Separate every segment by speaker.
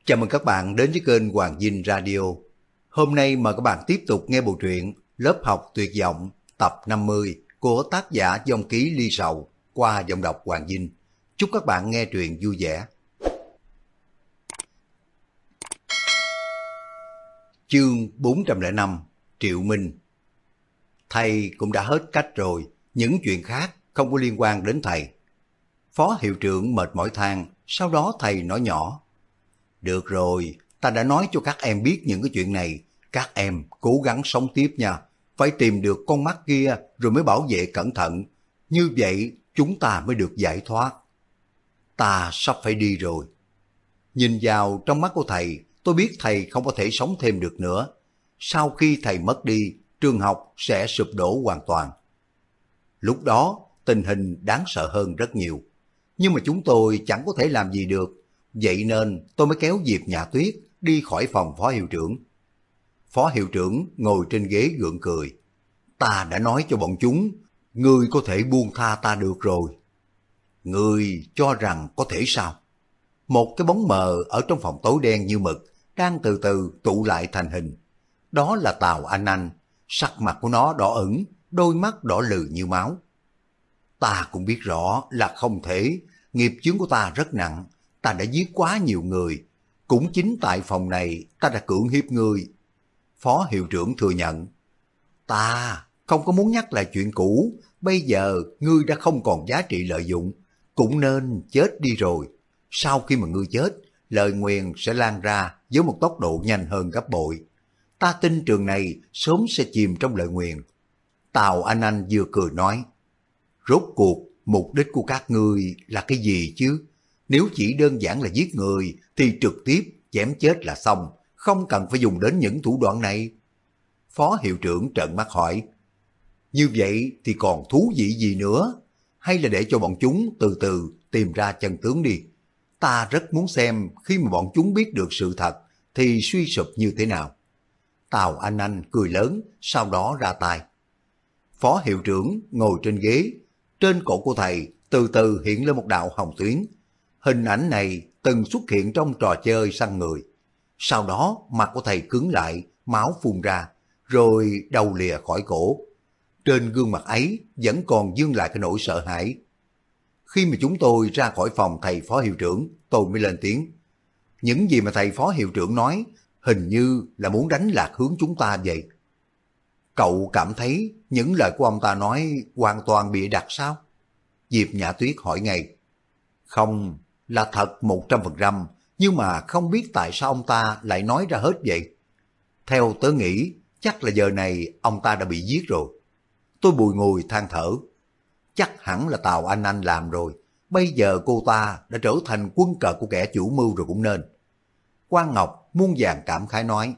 Speaker 1: Chào mừng các bạn đến với kênh Hoàng Dinh Radio. Hôm nay mời các bạn tiếp tục nghe bộ truyện Lớp học tuyệt vọng tập 50 của tác giả Vong Ký Ly Sầu qua giọng đọc Hoàng Dinh. Chúc các bạn nghe truyện vui vẻ. Chương 405 Triệu Minh. Thầy cũng đã hết cách rồi, những chuyện khác không có liên quan đến thầy. Phó hiệu trưởng mệt mỏi than, sau đó thầy nói nhỏ. Được rồi, ta đã nói cho các em biết những cái chuyện này, các em cố gắng sống tiếp nha, phải tìm được con mắt kia rồi mới bảo vệ cẩn thận, như vậy chúng ta mới được giải thoát. Ta sắp phải đi rồi. Nhìn vào trong mắt của thầy, tôi biết thầy không có thể sống thêm được nữa. Sau khi thầy mất đi, trường học sẽ sụp đổ hoàn toàn. Lúc đó, tình hình đáng sợ hơn rất nhiều. Nhưng mà chúng tôi chẳng có thể làm gì được. Vậy nên tôi mới kéo Diệp Nhã Tuyết đi khỏi phòng phó hiệu trưởng. Phó hiệu trưởng ngồi trên ghế gượng cười. Ta đã nói cho bọn chúng, ngươi có thể buông tha ta được rồi. Ngươi cho rằng có thể sao? Một cái bóng mờ ở trong phòng tối đen như mực đang từ từ tụ lại thành hình. Đó là Tào Anh, sắc mặt của nó đỏ ửng, đôi mắt đỏ lừ như máu. Ta cũng biết rõ là không thể, nghiệp chướng của ta rất nặng. Ta đã giết quá nhiều người, cũng chính tại phòng này ta đã cưỡng hiếp ngươi. Phó hiệu trưởng thừa nhận. Ta không có muốn nhắc lại chuyện cũ, bây giờ ngươi đã không còn giá trị lợi dụng, cũng nên chết đi rồi. Sau khi mà ngươi chết, lời nguyền sẽ lan ra với một tốc độ nhanh hơn gấp bội. Ta tin trường này sớm sẽ chìm trong lời nguyền. Tào Anh vừa cười nói. Rốt cuộc, mục đích của các ngươi là cái gì chứ? Nếu chỉ đơn giản là giết người thì trực tiếp chém chết là xong, không cần phải dùng đến những thủ đoạn này. Phó hiệu trưởng trợn mắt hỏi. Như vậy thì còn thú vị gì nữa? Hay là để cho bọn chúng từ từ tìm ra chân tướng đi. Ta rất muốn xem khi mà bọn chúng biết được sự thật thì suy sụp như thế nào. Tào Anh cười lớn, sau đó ra tay. Phó hiệu trưởng ngồi trên ghế, trên cổ của thầy từ từ hiện lên một đạo hồng tuyến. Hình ảnh này từng xuất hiện trong trò chơi săn người. Sau đó mặt của thầy cứng lại, máu phun ra, rồi đầu lìa khỏi cổ. Trên gương mặt ấy vẫn còn vương lại cái nỗi sợ hãi. Khi mà chúng tôi ra khỏi phòng thầy phó hiệu trưởng, tôi mới lên tiếng. Những gì mà thầy phó hiệu trưởng nói, hình như là muốn đánh lạc hướng chúng ta vậy. Cậu cảm thấy những lời của ông ta nói hoàn toàn bịa đặt sao? Diệp Nhã Tuyết hỏi ngay. Không, là thật 100%, nhưng mà không biết tại sao ông ta lại nói ra hết vậy. Theo tớ nghĩ, chắc là giờ này ông ta đã bị giết rồi. Tôi bùi ngùi than thở. Chắc hẳn là Tào Anh làm rồi. Bây giờ cô ta đã trở thành quân cờ của kẻ chủ mưu rồi cũng nên. Quang Ngọc muôn vàn cảm khái nói.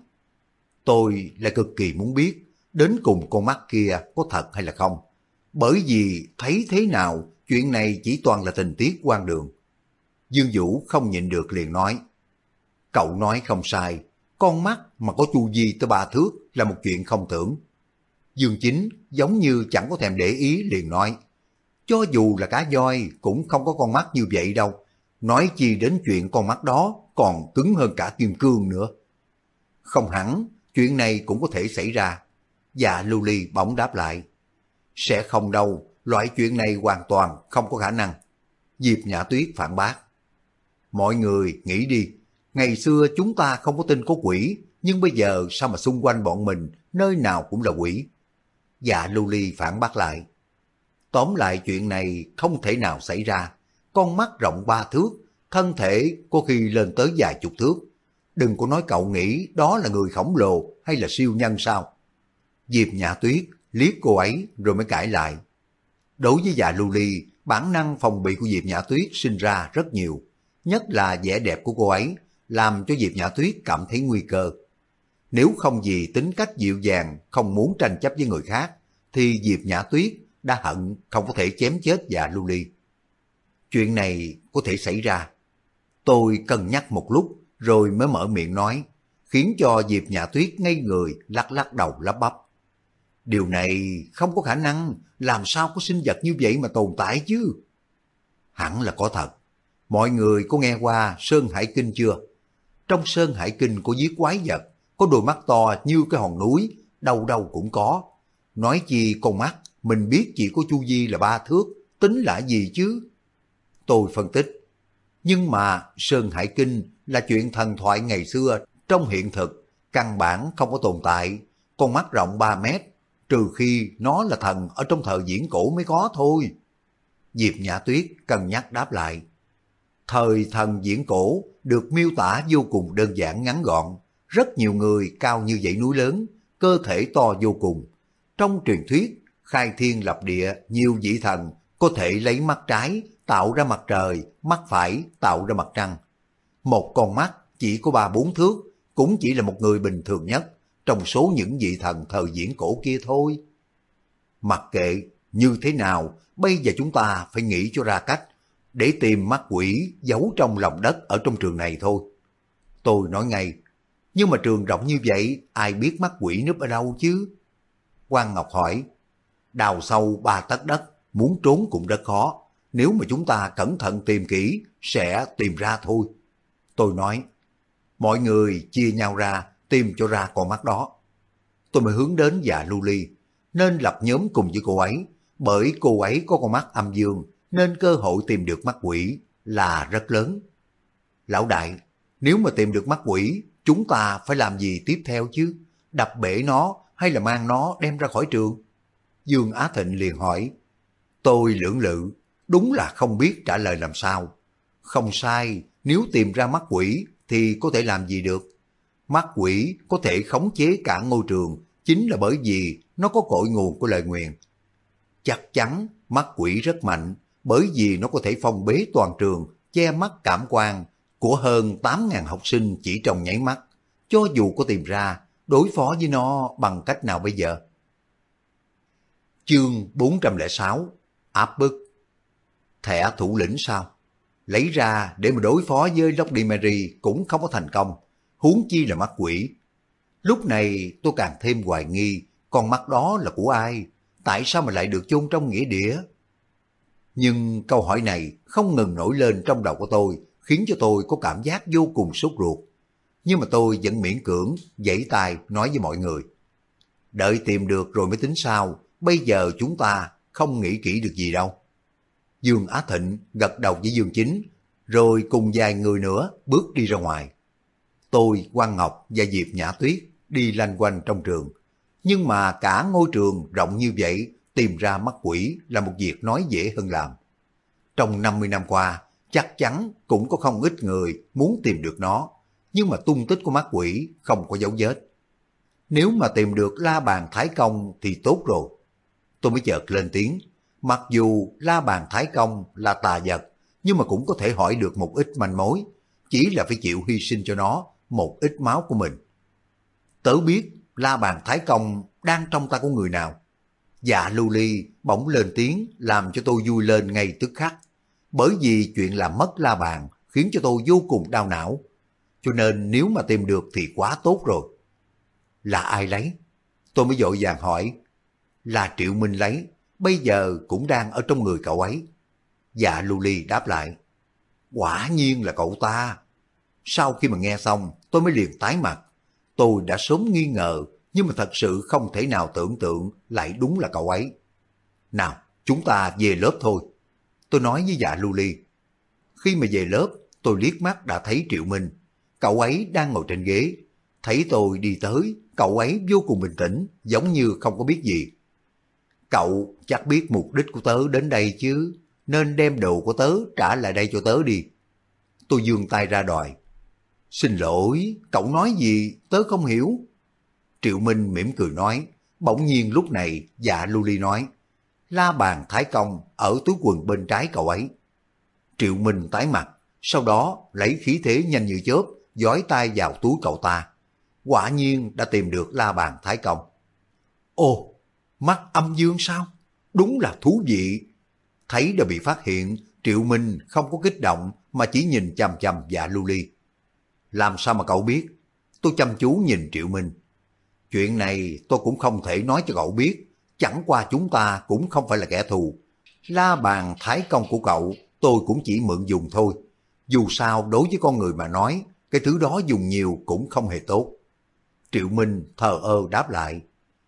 Speaker 1: Tôi lại cực kỳ muốn biết đến cùng con mắt kia có thật hay là không. Bởi vì thấy thế nào chuyện này chỉ toàn là tình tiết hoang đường. Dương Vũ không nhịn được liền nói. Cậu nói không sai, con mắt mà có chu vi tới 3 thước là một chuyện không tưởng. Dương Chính giống như chẳng có thèm để ý liền nói. Cho dù là cá voi cũng không có con mắt như vậy đâu. Nói chi đến chuyện con mắt đó còn cứng hơn cả kim cương nữa. Không hẳn, chuyện này cũng có thể xảy ra. Dạ Lưu Ly bỗng đáp lại. Sẽ không đâu, loại chuyện này hoàn toàn không có khả năng. Diệp Nhã Tuyết phản bác. Mọi người nghĩ đi, ngày xưa chúng ta không có tin có quỷ, nhưng bây giờ sao mà xung quanh bọn mình nơi nào cũng là quỷ. Dạ Lưu Ly phản bác lại. Tóm lại chuyện này không thể nào xảy ra. Con mắt rộng 3 thước, thân thể có khi lên tới vài chục thước. Đừng có nói cậu nghĩ đó là người khổng lồ hay là siêu nhân sao. Diệp Nhã Tuyết liếc cô ấy rồi mới cãi lại. Đối với Dạ Lưu Ly, bản năng phòng bị của Diệp Nhã Tuyết sinh ra rất nhiều. Nhất là vẻ đẹp của cô ấy, làm cho Diệp Nhã Tuyết cảm thấy nguy cơ. Nếu không vì tính cách dịu dàng, không muốn tranh chấp với người khác, thì Diệp Nhã Tuyết đã hận không có thể chém chết Dạ Lưu Ly. Chuyện này có thể xảy ra. Tôi cân nhắc một lúc, rồi mới mở miệng nói, khiến cho Diệp Nhã Tuyết ngây người, lắc lắc đầu lắp bắp. Điều này không có khả năng, làm sao có sinh vật như vậy mà tồn tại chứ? Hẳn là có thật. Mọi người có nghe qua Sơn Hải Kinh chưa? Trong Sơn Hải Kinh có giết quái vật, có đôi mắt to như cái hòn núi, đâu đâu cũng có. Nói chi con mắt, mình biết chỉ có chu vi là 3 thước, tính là gì chứ? Tôi phân tích, nhưng mà Sơn Hải Kinh là chuyện thần thoại ngày xưa, trong hiện thực, căn bản không có tồn tại. Con mắt rộng 3 mét, trừ khi nó là thần ở trong thời viễn cổ mới có thôi. Diệp Nhã Tuyết cân nhắc đáp lại. Thời thần viễn cổ được miêu tả vô cùng đơn giản ngắn gọn. Rất nhiều người cao như dãy núi lớn, cơ thể to vô cùng. Trong truyền thuyết, khai thiên lập địa, nhiều vị thần có thể lấy mắt trái tạo ra mặt trời, mắt phải tạo ra mặt trăng. Một con mắt chỉ có 3-4 thước, cũng chỉ là một người bình thường nhất trong số những vị thần thời viễn cổ kia thôi. Mặc kệ như thế nào, bây giờ chúng ta phải nghĩ cho ra cách để tìm mắt quỷ giấu trong lòng đất ở trong trường này thôi. Tôi nói ngay, nhưng mà trường rộng như vậy, ai biết mắt quỷ núp ở đâu chứ? Quang Ngọc hỏi, đào sâu 3 tấc đất, muốn trốn cũng rất khó. Nếu mà chúng ta cẩn thận tìm kỹ, sẽ tìm ra thôi. Tôi nói, mọi người chia nhau ra, tìm cho ra con mắt đó. Tôi mới hướng đến Dạ Lưu Ly, nên lập nhóm cùng với cô ấy, bởi cô ấy có con mắt âm dương, nên cơ hội tìm được mắt quỷ là rất lớn. Lão đại, nếu mà tìm được mắt quỷ, chúng ta phải làm gì tiếp theo chứ? Đập bể nó hay là mang nó đem ra khỏi trường? Dương Á Thịnh liền hỏi. Tôi lưỡng lự, đúng là không biết trả lời làm sao. Không sai, nếu tìm ra mắt quỷ thì có thể làm gì được? Mắt quỷ có thể khống chế cả ngôi trường, chính là bởi vì nó có cội nguồn của lời nguyền. Chắc chắn mắt quỷ rất mạnh, bởi vì nó có thể phong bế toàn trường, che mắt cảm quan của hơn 8.000 học sinh chỉ trong nháy mắt. Cho dù có tìm ra, đối phó với nó bằng cách nào bây giờ? Chương 406, áp bức. Thẻ thủ lĩnh sao? Lấy ra để mà đối phó với Lady Mary cũng không có thành công, huống chi là mắt quỷ. Lúc này tôi càng thêm hoài nghi, con mắt đó là của ai? Tại sao mà lại được chôn trong nghĩa địa? Nhưng câu hỏi này không ngừng nổi lên trong đầu của tôi, khiến cho tôi có cảm giác vô cùng sốt ruột. Nhưng mà tôi vẫn miễn cưỡng, giãy tay nói với mọi người. Đợi tìm được rồi mới tính sao, bây giờ chúng ta không nghĩ kỹ được gì đâu. Dương Á Thịnh gật đầu với Dương Chính, rồi cùng vài người nữa bước đi ra ngoài. Tôi, Quang Ngọc và Diệp Nhã Tuyết đi lanh quanh trong trường. Nhưng mà cả ngôi trường rộng như vậy, tìm ra mắt quỷ là một việc nói dễ hơn làm. Trong 50 năm qua, chắc chắn cũng có không ít người muốn tìm được nó, nhưng mà tung tích của mắt quỷ không có dấu vết. Nếu mà tìm được La Bàn Thái Công thì tốt rồi. Tôi mới chợt lên tiếng, mặc dù La Bàn Thái Công là tà vật, nhưng mà cũng có thể hỏi được một ít manh mối, chỉ là phải chịu hy sinh cho nó một ít máu của mình. Tớ biết La Bàn Thái Công đang trong tay của người nào. Dạ Lưu Ly bỗng lên tiếng làm cho tôi vui lên ngay tức khắc, bởi vì chuyện làm mất La Bàn khiến cho tôi vô cùng đau não. Cho nên nếu mà tìm được thì quá tốt rồi. Là ai lấy? Tôi mới vội vàng hỏi. Là Triệu Minh lấy, bây giờ cũng đang ở trong người cậu ấy. Dạ Lưu Ly đáp lại. Quả nhiên là cậu ta. Sau khi mà nghe xong, tôi mới liền tái mặt. Tôi đã sớm nghi ngờ, nhưng mà thật sự không thể nào tưởng tượng lại đúng là cậu ấy. Nào, chúng ta về lớp thôi. Tôi nói với Dạ Lưu Ly. Khi mà về lớp, tôi liếc mắt đã thấy Triệu Minh. Cậu ấy đang ngồi trên ghế. Thấy tôi đi tới, cậu ấy vô cùng bình tĩnh, giống như không có biết gì. Cậu chắc biết mục đích của tớ đến đây chứ, nên đem đồ của tớ trả lại đây cho tớ đi. Tôi giương tay ra đòi. Xin lỗi, cậu nói gì tớ không hiểu. Triệu Minh mỉm cười nói. Bỗng nhiên lúc này Dạ Lưu Ly nói. La Bàn Thái Công ở túi quần bên trái cậu ấy. Triệu Minh tái mặt, sau đó lấy khí thế nhanh như chớp, giói tay vào túi cậu ta. Quả nhiên đã tìm được La Bàn Thái Công. Ồ, mắt âm dương sao? Đúng là thú vị. Thấy đã bị phát hiện, Triệu Minh không có kích động mà chỉ nhìn chằm chằm Dạ Lưu Ly. Làm sao mà cậu biết? Tôi chăm chú nhìn Triệu Minh. Chuyện này tôi cũng không thể nói cho cậu biết, chẳng qua chúng ta cũng không phải là kẻ thù. La Bàn Thái Công của cậu tôi cũng chỉ mượn dùng thôi. Dù sao đối với con người mà nói, cái thứ đó dùng nhiều cũng không hề tốt. Triệu Minh thờ ơ đáp lại,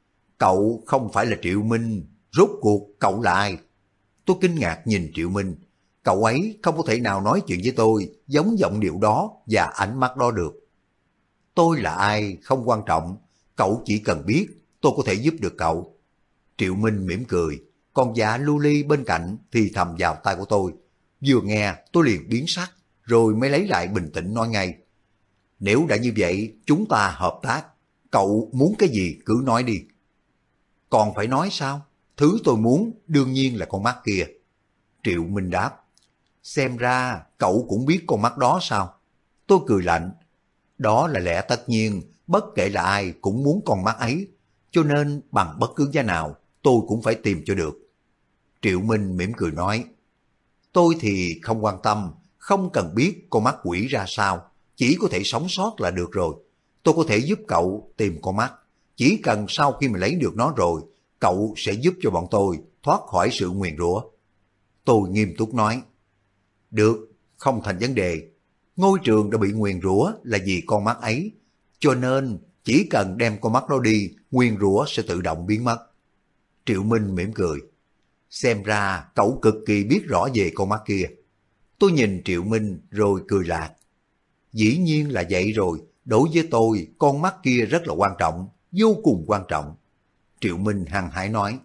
Speaker 1: cậu không phải là Triệu Minh, rốt cuộc cậu là ai? Tôi kinh ngạc nhìn Triệu Minh, cậu ấy không có thể nào nói chuyện với tôi giống giọng điệu đó và ánh mắt đó được. Tôi là ai không quan trọng, cậu chỉ cần biết tôi có thể giúp được cậu. Triệu Minh mỉm cười, còn dạ lưu ly bên cạnh thì thầm vào tai của tôi. Vừa nghe tôi liền biến sắc, rồi mới lấy lại bình tĩnh nói ngay. Nếu đã như vậy, chúng ta hợp tác. Cậu muốn cái gì cứ nói đi. Còn phải nói sao? Thứ tôi muốn đương nhiên là con mắt kia. Triệu Minh đáp. Xem ra cậu cũng biết con mắt đó sao? Tôi cười lạnh. Đó là lẽ tất nhiên, bất kể là ai cũng muốn con mắt ấy. Cho nên bằng bất cứ giá nào, tôi cũng phải tìm cho được. Triệu Minh mỉm cười nói. Tôi thì không quan tâm, không cần biết con mắt quỷ ra sao. Chỉ có thể sống sót là được rồi. Tôi có thể giúp cậu tìm con mắt. Chỉ cần sau khi mà lấy được nó rồi, cậu sẽ giúp cho bọn tôi thoát khỏi sự nguyền rủa. Tôi nghiêm túc nói. Được, không thành vấn đề. Ngôi trường đã bị nguyền rủa là vì con mắt ấy. Cho nên chỉ cần đem con mắt đó đi, nguyền rủa sẽ tự động biến mất. Triệu Minh mỉm cười. Xem ra cậu cực kỳ biết rõ về con mắt kia. Tôi nhìn Triệu Minh rồi cười lạc. Dĩ nhiên là vậy rồi, đối với tôi con mắt kia rất là quan trọng, vô cùng quan trọng. Triệu Minh hăng hái nói.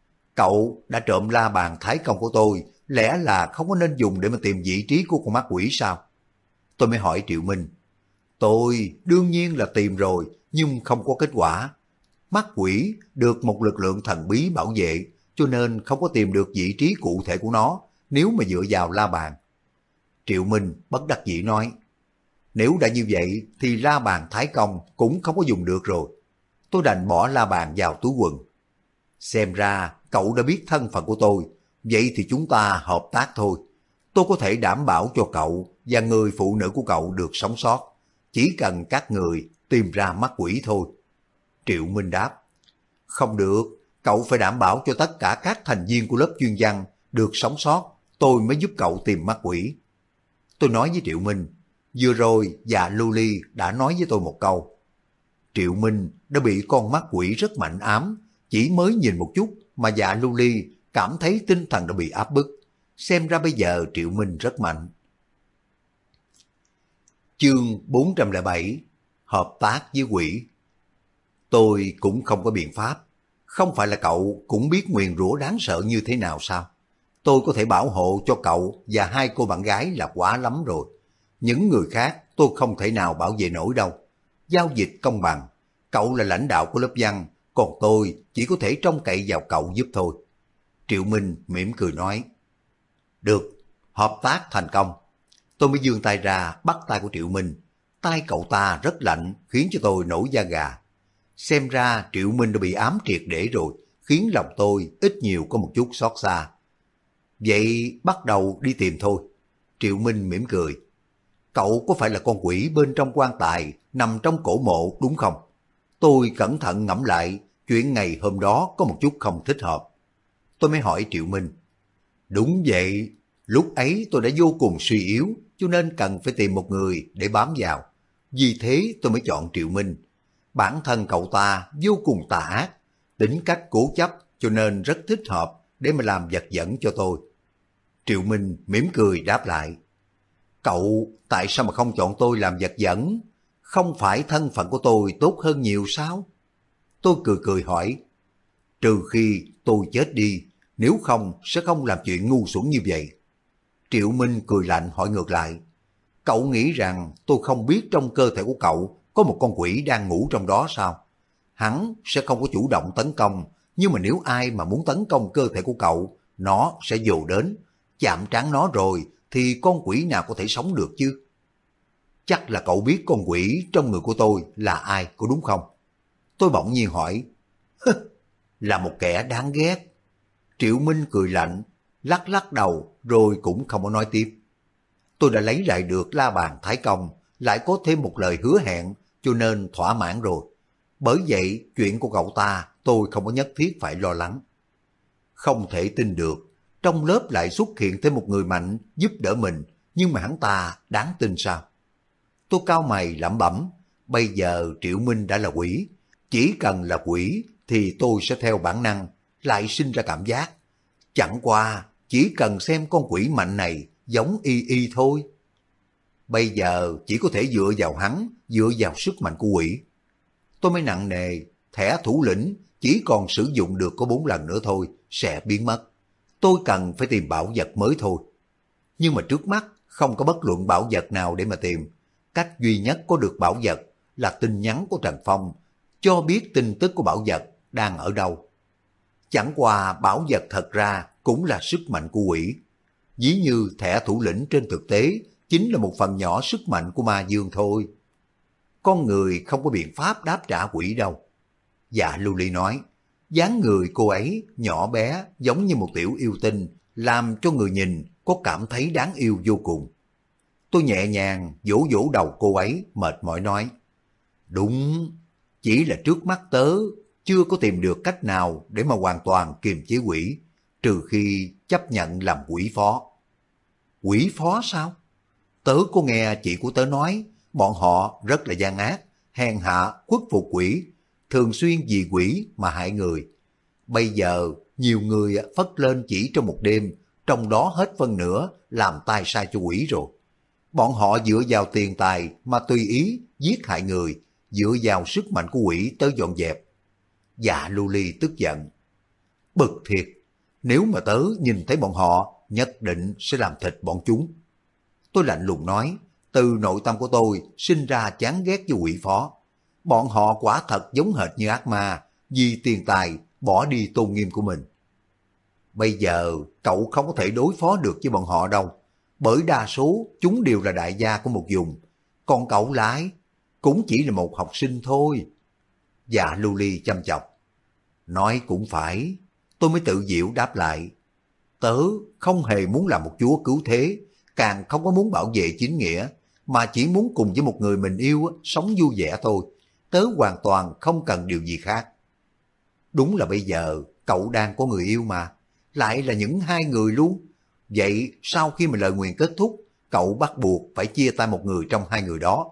Speaker 1: Cậu đã trộm la bàn thái công của tôi, lẽ là không có nên dùng để mà tìm vị trí của con mắt quỷ sao? Tôi mới hỏi Triệu Minh. Tôi đương nhiên là tìm rồi, nhưng không có kết quả. Mắt quỷ được một lực lượng thần bí bảo vệ, cho nên không có tìm được vị trí cụ thể của nó, nếu mà dựa vào la bàn. Triệu Minh bất đắc dĩ nói. Nếu đã như vậy thì la bàn thái công cũng không có dùng được rồi. Tôi đành bỏ la bàn vào túi quần. Xem ra cậu đã biết thân phận của tôi, vậy thì chúng ta hợp tác thôi. Tôi có thể đảm bảo cho cậu và người phụ nữ của cậu được sống sót. Chỉ cần các người tìm ra mắt quỷ thôi. Triệu Minh đáp. Không được, cậu phải đảm bảo cho tất cả các thành viên của lớp chuyên văn được sống sót, tôi mới giúp cậu tìm mắt quỷ. Tôi nói với Triệu Minh, vừa rồi dạ Lưu Ly đã nói với tôi một câu. Triệu Minh đã bị con mắt quỷ rất mạnh ám, chỉ mới nhìn một chút mà dạ Lưu Ly cảm thấy tinh thần đã bị áp bức. Xem ra bây giờ Triệu Minh rất mạnh. Chương 407. Hợp tác với quỷ. Tôi cũng không có biện pháp. Không phải là cậu cũng biết nguyền rủa đáng sợ như thế nào sao? Tôi có thể bảo hộ cho cậu và hai cô bạn gái là quá lắm rồi. Những người khác tôi không thể nào bảo vệ nổi đâu. Giao dịch công bằng. Cậu là lãnh đạo của lớp văn, còn tôi chỉ có thể trông cậy vào cậu giúp thôi. Triệu Minh mỉm cười nói. Được, hợp tác thành công. Tôi mới giương tay ra bắt tay của Triệu Minh. Tay cậu ta rất lạnh khiến cho tôi nổi da gà. Xem ra Triệu Minh đã bị ám triệt để rồi, khiến lòng tôi ít nhiều có một chút xót xa. Vậy bắt đầu đi tìm thôi. Triệu Minh mỉm cười. Cậu có phải là con quỷ bên trong quan tài nằm trong cổ mộ đúng không? Tôi cẩn thận ngẫm lại, chuyện ngày hôm đó có một chút không thích hợp. Tôi mới hỏi Triệu Minh. Đúng vậy, lúc ấy tôi đã vô cùng suy yếu, cho nên cần phải tìm một người để bám vào. Vì thế tôi mới chọn Triệu Minh. Bản thân cậu ta vô cùng tà ác, tính cách cố chấp cho nên rất thích hợp để mà làm vật dẫn cho tôi. Triệu Minh mỉm cười đáp lại. Cậu tại sao mà không chọn tôi làm vật dẫn? Không phải thân phận của tôi tốt hơn nhiều sao? Tôi cười cười hỏi. Trừ khi tôi chết đi, nếu không sẽ không làm chuyện ngu xuẩn như vậy. Triệu Minh cười lạnh hỏi ngược lại. Cậu nghĩ rằng tôi không biết trong cơ thể của cậu có một con quỷ đang ngủ trong đó sao? Hắn sẽ không có chủ động tấn công, nhưng mà nếu ai mà muốn tấn công cơ thể của cậu, nó sẽ dồ đến. Chạm trán nó rồi thì con quỷ nào có thể sống được chứ? Chắc là cậu biết con quỷ trong người của tôi là ai, có đúng không? Tôi bỗng nhiên hỏi. Là một kẻ đáng ghét. Triệu Minh cười lạnh, lắc lắc đầu rồi cũng không có nói tiếp. Tôi đã lấy lại được la bàn thái công, lại có thêm một lời hứa hẹn, cho nên thỏa mãn rồi. Bởi vậy chuyện của cậu ta tôi không có nhất thiết phải lo lắng. Không thể tin được, trong lớp lại xuất hiện thêm một người mạnh giúp đỡ mình, nhưng mà hắn ta đáng tin sao? Tôi cau mày lẩm bẩm, bây giờ Triệu Minh đã là quỷ, chỉ cần là quỷ thì tôi sẽ theo bản năng lại sinh ra cảm giác. Chẳng qua chỉ cần xem con quỷ mạnh này giống y y thôi. Bây giờ chỉ có thể dựa vào hắn, dựa vào sức mạnh của quỷ. Tôi mới nặng nề, thẻ thủ lĩnh chỉ còn sử dụng được có 4 lần nữa thôi, sẽ biến mất. Tôi cần phải tìm bảo vật mới thôi. Nhưng mà trước mắt không có bất luận bảo vật nào để mà tìm. Cách duy nhất có được bảo vật là tin nhắn của Trần Phong, cho biết tin tức của bảo vật đang ở đâu. Chẳng qua bảo vật thật ra cũng là sức mạnh của quỷ. Ví như thẻ thủ lĩnh trên thực tế chính là một phần nhỏ sức mạnh của ma dương thôi. Con người không có biện pháp đáp trả quỷ đâu. Dạ Lưu Ly nói, dáng người cô ấy nhỏ bé giống như một tiểu yêu tinh, làm cho người nhìn có cảm thấy đáng yêu vô cùng. Tôi nhẹ nhàng vỗ vỗ đầu cô ấy, mệt mỏi nói, đúng, chỉ là trước mắt tớ chưa có tìm được cách nào để mà hoàn toàn kiềm chế quỷ, trừ khi chấp nhận làm quỷ phó. Quỷ phó sao? Tớ có nghe chị của tớ nói, bọn họ rất là gian ác, hèn hạ, khuất phục quỷ, thường xuyên vì quỷ mà hại người. Bây giờ nhiều người phất lên chỉ trong một đêm, trong đó hết phân nửa làm tay sai cho quỷ rồi. Bọn họ dựa vào tiền tài mà tùy ý giết hại người, dựa vào sức mạnh của quỷ tới dọn dẹp. Dạ Lưu Ly tức giận, bực thiệt, nếu mà tớ nhìn thấy bọn họ nhất định sẽ làm thịt bọn chúng. Tôi lạnh lùng nói, từ nội tâm của tôi sinh ra chán ghét với quỷ phó. Bọn họ quả thật giống hệt như ác ma, vì tiền tài bỏ đi tôn nghiêm của mình. Bây giờ cậu không có thể đối phó được với bọn họ đâu, bởi đa số chúng đều là đại gia của một vùng, còn cậu lại cũng chỉ là một học sinh thôi. Dạ Lưu Ly chăm chọc, nói cũng phải, tôi mới tự diệu đáp lại, tớ không hề muốn làm một chúa cứu thế, càng không có muốn bảo vệ chính nghĩa, mà chỉ muốn cùng với một người mình yêu sống vui vẻ thôi, tớ hoàn toàn không cần điều gì khác. Đúng là bây giờ cậu đang có người yêu mà, lại là những hai người luôn. Vậy sau khi mà lời nguyền kết thúc, cậu bắt buộc phải chia tay một người trong hai người đó.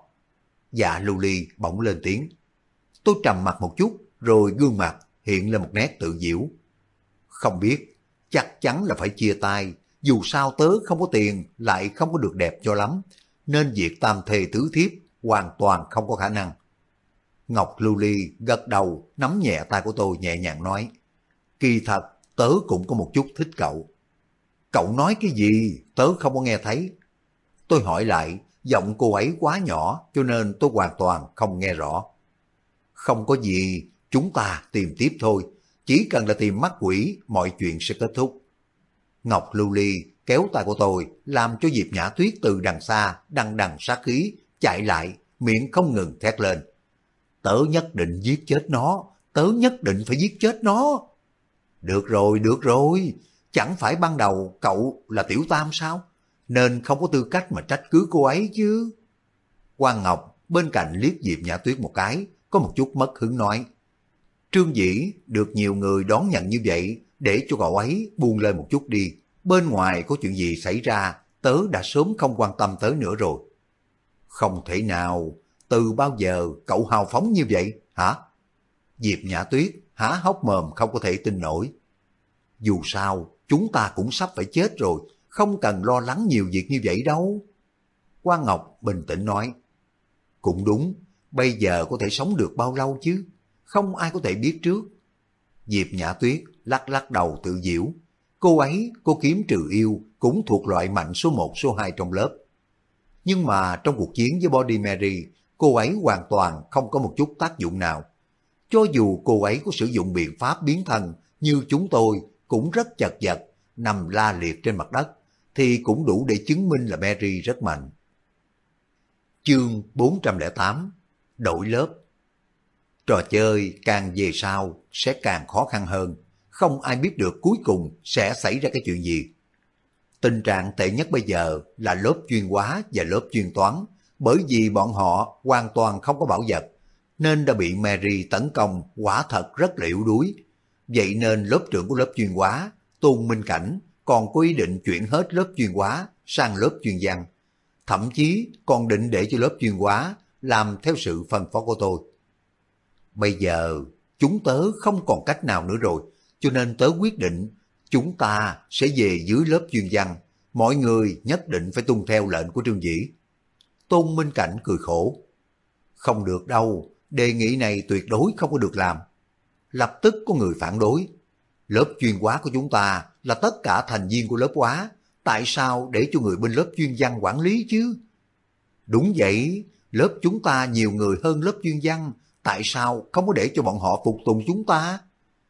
Speaker 1: Dạ Lưu Ly bỗng lên tiếng. Tôi trầm mặt một chút, rồi gương mặt hiện lên một nét tự giễu. Không biết, chắc chắn là phải chia tay, dù sao tớ không có tiền lại không có được đẹp cho lắm, nên việc tam thê tứ thiếp hoàn toàn không có khả năng. Ngọc Lưu Ly gật đầu, nắm nhẹ tay của tôi nhẹ nhàng nói, kỳ thật tớ cũng có một chút thích cậu. Cậu nói cái gì, tớ không có nghe thấy. Tôi hỏi lại, giọng cô ấy quá nhỏ cho nên tôi hoàn toàn không nghe rõ. Không có gì, chúng ta tìm tiếp thôi, chỉ cần là tìm mắt quỷ, mọi chuyện sẽ kết thúc. Ngọc Lưu Ly kéo tay của tôi, làm cho Diệp Nhã Tuyết từ đằng xa, đằng đằng sát khí, chạy lại, miệng không ngừng thét lên. Tớ nhất định giết chết nó, tớ nhất định phải giết chết nó. Được rồi, chẳng phải ban đầu cậu là tiểu tam sao? Nên không có tư cách mà trách cứ cô ấy chứ. Quang Ngọc bên cạnh liếc Diệp Nhã Tuyết một cái, có một chút mất hứng nói. Trương Dĩ được nhiều người đón nhận như vậy, để cho cậu ấy buông lên một chút đi. Bên ngoài có chuyện gì xảy ra, tớ đã sớm không quan tâm tới nữa rồi. Không thể nào, từ bao giờ cậu hào phóng như vậy, hả? Diệp Nhã Tuyết há hốc mồm không có thể tin nổi. Dù sao, chúng ta cũng sắp phải chết rồi, không cần lo lắng nhiều việc như vậy đâu. Quang Ngọc bình tĩnh nói. Cũng đúng, bây giờ có thể sống được bao lâu chứ? Không ai có thể biết trước. Diệp Nhã Tuyết lắc lắc đầu tự giễu. Cô ấy có kiếm trừ yêu cũng thuộc loại mạnh số 1 số 2 trong lớp. Nhưng mà trong cuộc chiến với Body Mary, cô ấy hoàn toàn không có một chút tác dụng nào. Cho dù cô ấy có sử dụng biện pháp biến thân như chúng tôi cũng rất chật vật, nằm la liệt trên mặt đất, thì cũng đủ để chứng minh là Mary rất mạnh. Chương 408 Đổi lớp. Trò chơi càng về sau sẽ càng khó khăn hơn, không ai biết được cuối cùng sẽ xảy ra cái chuyện gì. Tình trạng tệ nhất bây giờ là lớp chuyên hóa và lớp chuyên toán, bởi vì bọn họ hoàn toàn không có bảo vật, nên đã bị Mary tấn công quả thật rất là yếu đuối. Vậy nên lớp trưởng của lớp chuyên hóa, Tôn Minh Cảnh, còn có ý định chuyển hết lớp chuyên hóa sang lớp chuyên văn. thậm chí còn định để cho lớp chuyên hóa làm theo sự phân phó của tôi. Bây giờ chúng tớ không còn cách nào nữa rồi, cho nên tớ quyết định chúng ta sẽ về dưới lớp chuyên văn, mọi người nhất định phải tuân theo lệnh của Trương Dĩ. Tôn Minh Cảnh cười khổ. Không được đâu, đề nghị này tuyệt đối không có được làm. Lập tức có người phản đối. Lớp chuyên hóa của chúng ta là tất cả thành viên của lớp hóa, tại sao để cho người bên lớp chuyên văn quản lý chứ? Đúng vậy, lớp chúng ta nhiều người hơn lớp chuyên văn, tại sao không có để cho bọn họ phục tùng chúng ta?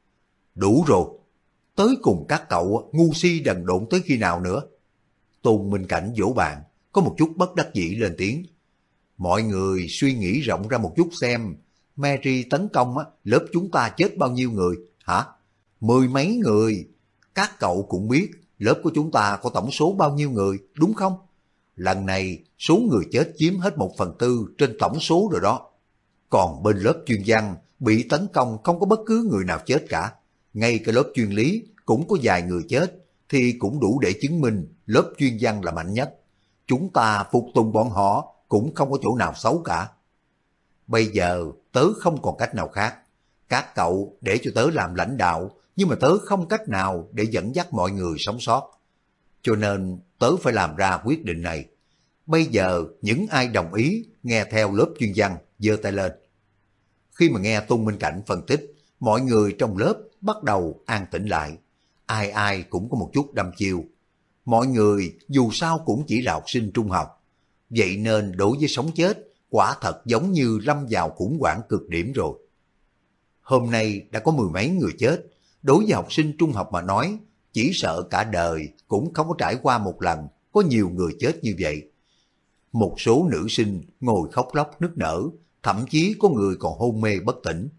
Speaker 1: Đủ rồi, tới cùng các cậu ngu si đần độn tới khi nào nữa? Tôn Minh Cảnh vỗ bàn, có một chút bất đắc dĩ lên tiếng. Mọi người suy nghĩ rộng ra một chút xem, Mary tấn công lớp chúng ta chết bao nhiêu người, hả? 10 mấy người. Các cậu cũng biết lớp của chúng ta có tổng số bao nhiêu người, đúng không? Lần này số người chết chiếm hết 1/4 trên tổng số rồi đó. Còn bên lớp chuyên văn bị tấn công không có bất cứ người nào chết cả. Ngay cái lớp chuyên lý cũng có vài người chết, thì cũng đủ để chứng minh lớp chuyên văn là mạnh nhất. Chúng ta phục tùng bọn họ cũng không có chỗ nào xấu cả. Bây giờ tớ không còn cách nào khác. Các cậu để cho tớ làm lãnh đạo, nhưng mà tớ không cách nào để dẫn dắt mọi người sống sót. Cho nên tớ phải làm ra quyết định này. Bây giờ những ai đồng ý nghe theo lớp chuyên văn giơ tay lên. Khi mà nghe Tôn Minh Cảnh phân tích, mọi người trong lớp bắt đầu an tĩnh lại. Ai ai cũng có một chút đăm chiêu. Mọi người dù sao cũng chỉ là học sinh trung học. Vậy nên đối với sống chết, quả thật giống như lâm vào khủng hoảng cực điểm rồi. Hôm nay đã có 10 mấy người chết. Đối với học sinh trung học mà nói, chỉ sợ cả đời cũng không có trải qua một lần có nhiều người chết như vậy. Một số nữ sinh ngồi khóc lóc nức nở, thậm chí có người còn hôn mê bất tỉnh.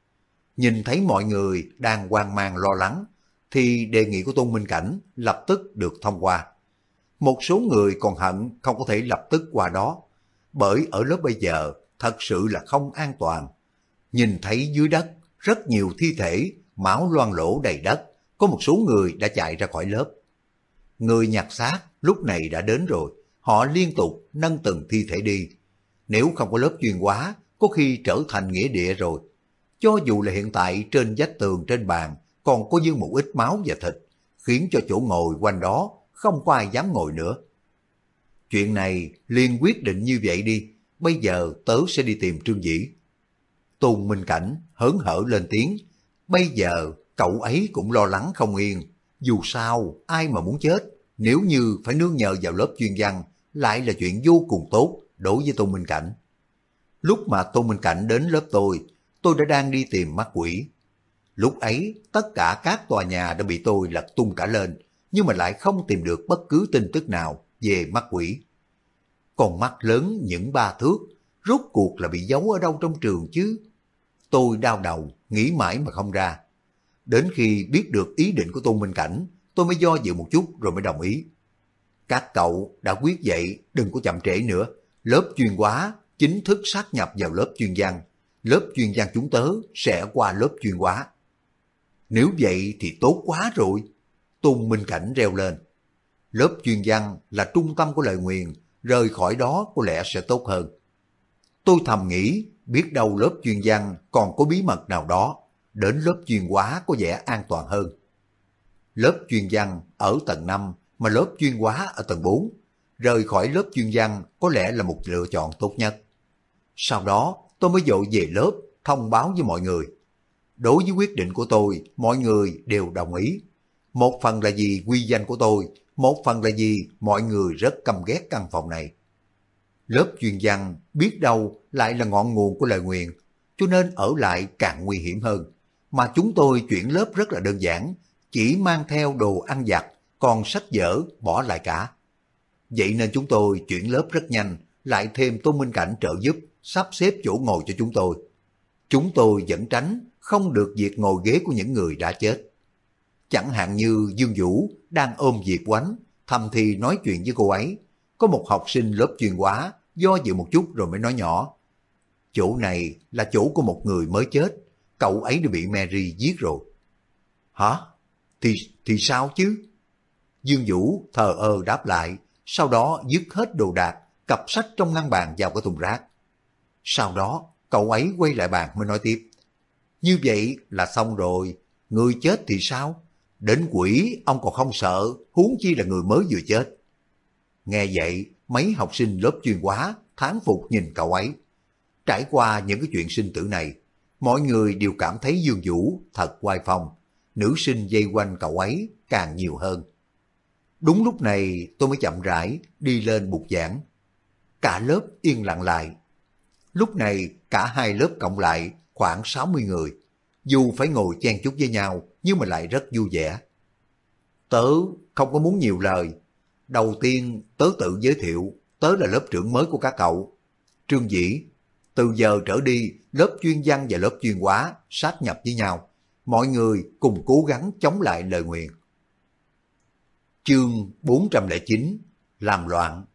Speaker 1: Nhìn thấy mọi người đang hoang mang lo lắng, thì đề nghị của Tôn Minh Cảnh lập tức được thông qua. Một số người còn hận không có thể lập tức qua đó, bởi ở lớp bây giờ thật sự là không an toàn. Nhìn thấy dưới đất rất nhiều thi thể, máu loang lỗ đầy đất, có một số người đã chạy ra khỏi lớp. Người nhặt xác lúc này đã đến rồi, họ liên tục nâng từng thi thể đi. Nếu không có lớp chuyên hóa, có khi trở thành nghĩa địa rồi. Cho dù là hiện tại trên vách tường trên bàn còn có vương một ít máu và thịt, khiến cho chỗ ngồi quanh đó không có ai dám ngồi nữa. Chuyện này liền quyết định như vậy đi, bây giờ tớ sẽ đi tìm Trương Dĩ. Tôn Minh Cảnh hớn hở lên tiếng, bây giờ cậu ấy cũng lo lắng không yên. Dù sao ai mà muốn chết, nếu như phải nương nhờ vào lớp chuyên văn lại là chuyện vô cùng tốt đối với Tôn Minh Cảnh. Lúc mà Tôn Minh Cảnh đến lớp tôi đã đang đi tìm mắt quỷ. Lúc ấy tất cả các tòa nhà đã bị tôi lật tung cả lên, nhưng mà lại không tìm được bất cứ tin tức nào về mắt quỷ. Con mắt lớn những 3 thước, rốt cuộc là bị giấu ở đâu trong trường chứ? Tôi đau đầu, nghĩ mãi mà không ra. Đến khi biết được ý định của Tôn Minh Cảnh, tôi mới do dự một chút rồi mới đồng ý. Các cậu đã quyết vậy, đừng có chậm trễ nữa. Lớp chuyên hóa chính thức sát nhập vào lớp chuyên văn. Lớp chuyên văn chúng tớ sẽ qua lớp chuyên hóa. Nếu vậy thì tốt quá rồi. Tôn Minh Cảnh reo lên. Lớp chuyên văn là trung tâm của lời nguyền, rời khỏi đó có lẽ sẽ tốt hơn. Tôi thầm nghĩ, biết đâu lớp chuyên văn còn có bí mật nào đó, đến lớp chuyên hóa có vẻ an toàn hơn. Lớp chuyên văn ở tầng 5 mà lớp chuyên hóa ở tầng 4. Rời khỏi lớp chuyên văn có lẽ là một lựa chọn tốt nhất. Sau đó tôi mới vội về lớp thông báo với mọi người. Đối với quyết định của tôi, mọi người đều đồng ý. Một phần là vì quy danh của tôi, một phần là vì mọi người rất căm ghét căn phòng này. Lớp chuyên văn biết đâu lại là ngọn nguồn của lời nguyền, cho nên ở lại càng nguy hiểm hơn. Mà chúng tôi chuyển lớp rất là đơn giản, chỉ mang theo đồ ăn vặt, còn sách vở bỏ lại cả. Vậy nên chúng tôi chuyển lớp rất nhanh, lại thêm Tôn Minh Cảnh trợ giúp, sắp xếp chỗ ngồi cho chúng tôi. Chúng tôi vẫn tránh không được việc ngồi ghế của những người đã chết. Chẳng hạn như Dương Vũ đang ôm Diệp Oánh, thầm thì nói chuyện với cô ấy. Có một học sinh lớp chuyên hóa do dự một chút rồi mới nói nhỏ. Chỗ này là chỗ của một người mới chết, cậu ấy đã bị Mary giết rồi. Hả? Thì sao chứ? Dương Vũ thờ ơ đáp lại, sau đó dứt hết đồ đạc, cặp sách trong ngăn bàn vào cái thùng rác. Sau đó, cậu ấy quay lại bàn mới nói tiếp. Như vậy là xong rồi, người chết thì sao? Đến quỷ ông còn không sợ, huống chi là người mới vừa chết. Nghe vậy, mấy học sinh lớp chuyên hóa thán phục nhìn cậu ấy. Trải qua những cái chuyện sinh tử này, mọi người đều cảm thấy Dương Vũ thật oai phong, nữ sinh vây quanh cậu ấy càng nhiều hơn. Đúng lúc này tôi mới chậm rãi đi lên bục giảng. Cả lớp yên lặng lại. Lúc này cả hai lớp cộng lại khoảng 60 người. Dù phải ngồi chen chúc với nhau nhưng mà lại rất vui vẻ. Tớ không có muốn nhiều lời. Đầu tiên tớ tự giới thiệu, tớ là lớp trưởng mới của các cậu. Trương Dĩ, từ giờ trở đi lớp chuyên văn và lớp chuyên hóa sát nhập với nhau. Mọi người cùng cố gắng chống lại lời nguyền. Chương 409 làm loạn.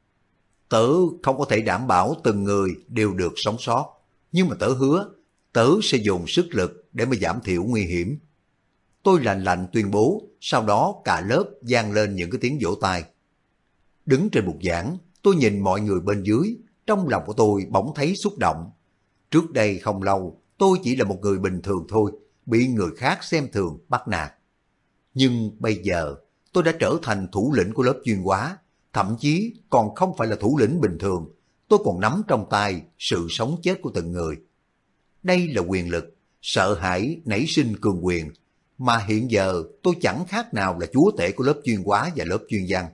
Speaker 1: Tớ không có thể đảm bảo từng người đều được sống sót, nhưng mà tớ hứa, tớ sẽ dùng sức lực để mà giảm thiểu nguy hiểm. Tôi lạnh lạnh tuyên bố, sau đó cả lớp vang lên những cái tiếng vỗ tay. Đứng trên bục giảng, tôi nhìn mọi người bên dưới, trong lòng của tôi bỗng thấy xúc động. Trước đây không lâu, tôi chỉ là một người bình thường thôi, bị người khác xem thường, bắt nạt. Nhưng bây giờ, tôi đã trở thành thủ lĩnh của lớp chuyên hóa, thậm chí còn không phải là thủ lĩnh bình thường, tôi còn nắm trong tay sự sống chết của từng người. Đây là quyền lực, sợ hãi nảy sinh cường quyền, mà hiện giờ tôi chẳng khác nào là chúa tể của lớp chuyên hóa và lớp chuyên văn.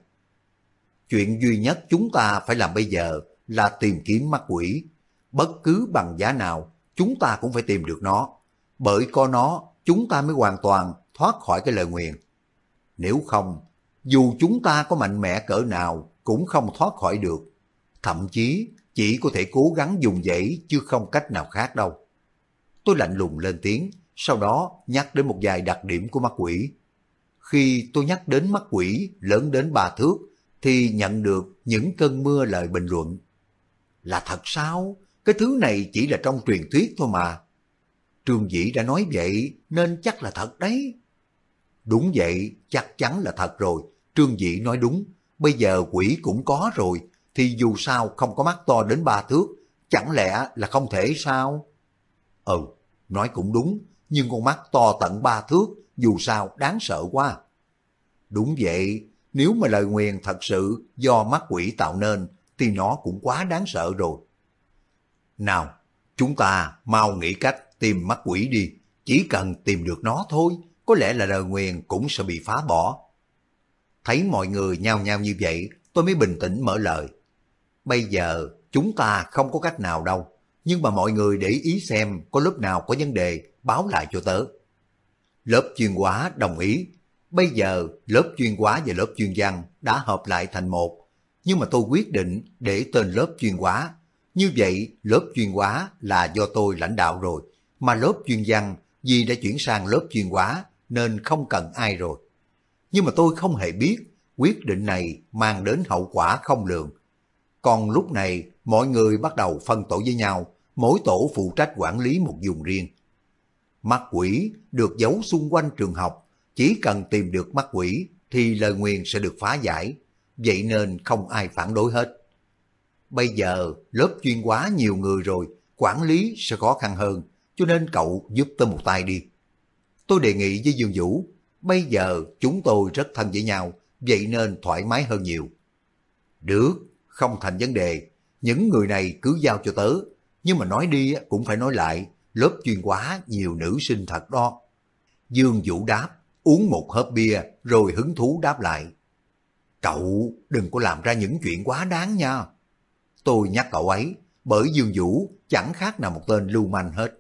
Speaker 1: Chuyện duy nhất chúng ta phải làm bây giờ là tìm kiếm mắt quỷ. Bất cứ bằng giá nào, chúng ta cũng phải tìm được nó. Bởi có nó, chúng ta mới hoàn toàn thoát khỏi cái lời nguyền. Nếu không, dù chúng ta có mạnh mẽ cỡ nào cũng không thoát khỏi được. Thậm chí chỉ có thể cố gắng dùng dãy chứ không cách nào khác đâu. Tôi lạnh lùng lên tiếng, sau đó nhắc đến một vài đặc điểm của mắt quỷ. Khi tôi nhắc đến mắt quỷ lớn đến 3 thước, thì nhận được những cơn mưa lời bình luận. Là thật sao? Cái thứ này chỉ là trong truyền thuyết thôi mà. Trương Dĩ đã nói vậy nên chắc là thật đấy. Đúng vậy, chắc chắn là thật rồi. Trương Dĩ nói đúng, bây giờ quỷ cũng có rồi, thì dù sao không có mắt to đến 3 thước, chẳng lẽ là không thể sao? Ừ, nói cũng đúng, nhưng con mắt to tận 3 thước, dù sao đáng sợ quá. Đúng vậy, nếu mà lời nguyền thật sự do mắt quỷ tạo nên, thì nó cũng quá đáng sợ rồi. Nào, chúng ta mau nghĩ cách tìm mắt quỷ đi, chỉ cần tìm được nó thôi, có lẽ là lời nguyền cũng sẽ bị phá bỏ. Thấy mọi người nhao nhao như vậy, tôi mới bình tĩnh mở lời. Bây giờ chúng ta không có cách nào đâu, nhưng mà mọi người để ý xem có lớp nào có vấn đề báo lại cho tớ. Lớp chuyên hóa đồng ý. Bây giờ lớp chuyên hóa và lớp chuyên văn đã hợp lại thành một, nhưng mà tôi quyết định để tên lớp chuyên hóa. Như vậy lớp chuyên hóa là do tôi lãnh đạo rồi, mà lớp chuyên văn vì đã chuyển sang lớp chuyên hóa nên không cần ai rồi. Nhưng mà tôi không hề biết quyết định này mang đến hậu quả không lường. Còn lúc này mọi người bắt đầu phân tổ với nhau, mỗi tổ phụ trách quản lý một vùng riêng. Mắt quỷ được giấu xung quanh trường học, chỉ cần tìm được mắt quỷ thì lời nguyền sẽ được phá giải, vậy nên không ai phản đối hết. Bây giờ lớp chuyên hóa nhiều người rồi, quản lý sẽ khó khăn hơn, cho nên cậu giúp tôi một tay đi. Tôi đề nghị với Dương Vũ, bây giờ chúng tôi rất thân với nhau, vậy nên thoải mái hơn nhiều. Được, không thành vấn đề, những người này cứ giao cho tớ, nhưng mà nói đi cũng phải nói lại, lớp chuyên hóa nhiều nữ sinh thật đó. Dương Vũ đáp, uống một hớp bia rồi hứng thú đáp lại. Cậu đừng có làm ra những chuyện quá đáng nha. Tôi nhắc cậu ấy, bởi Dương Vũ chẳng khác nào một tên lưu manh hết.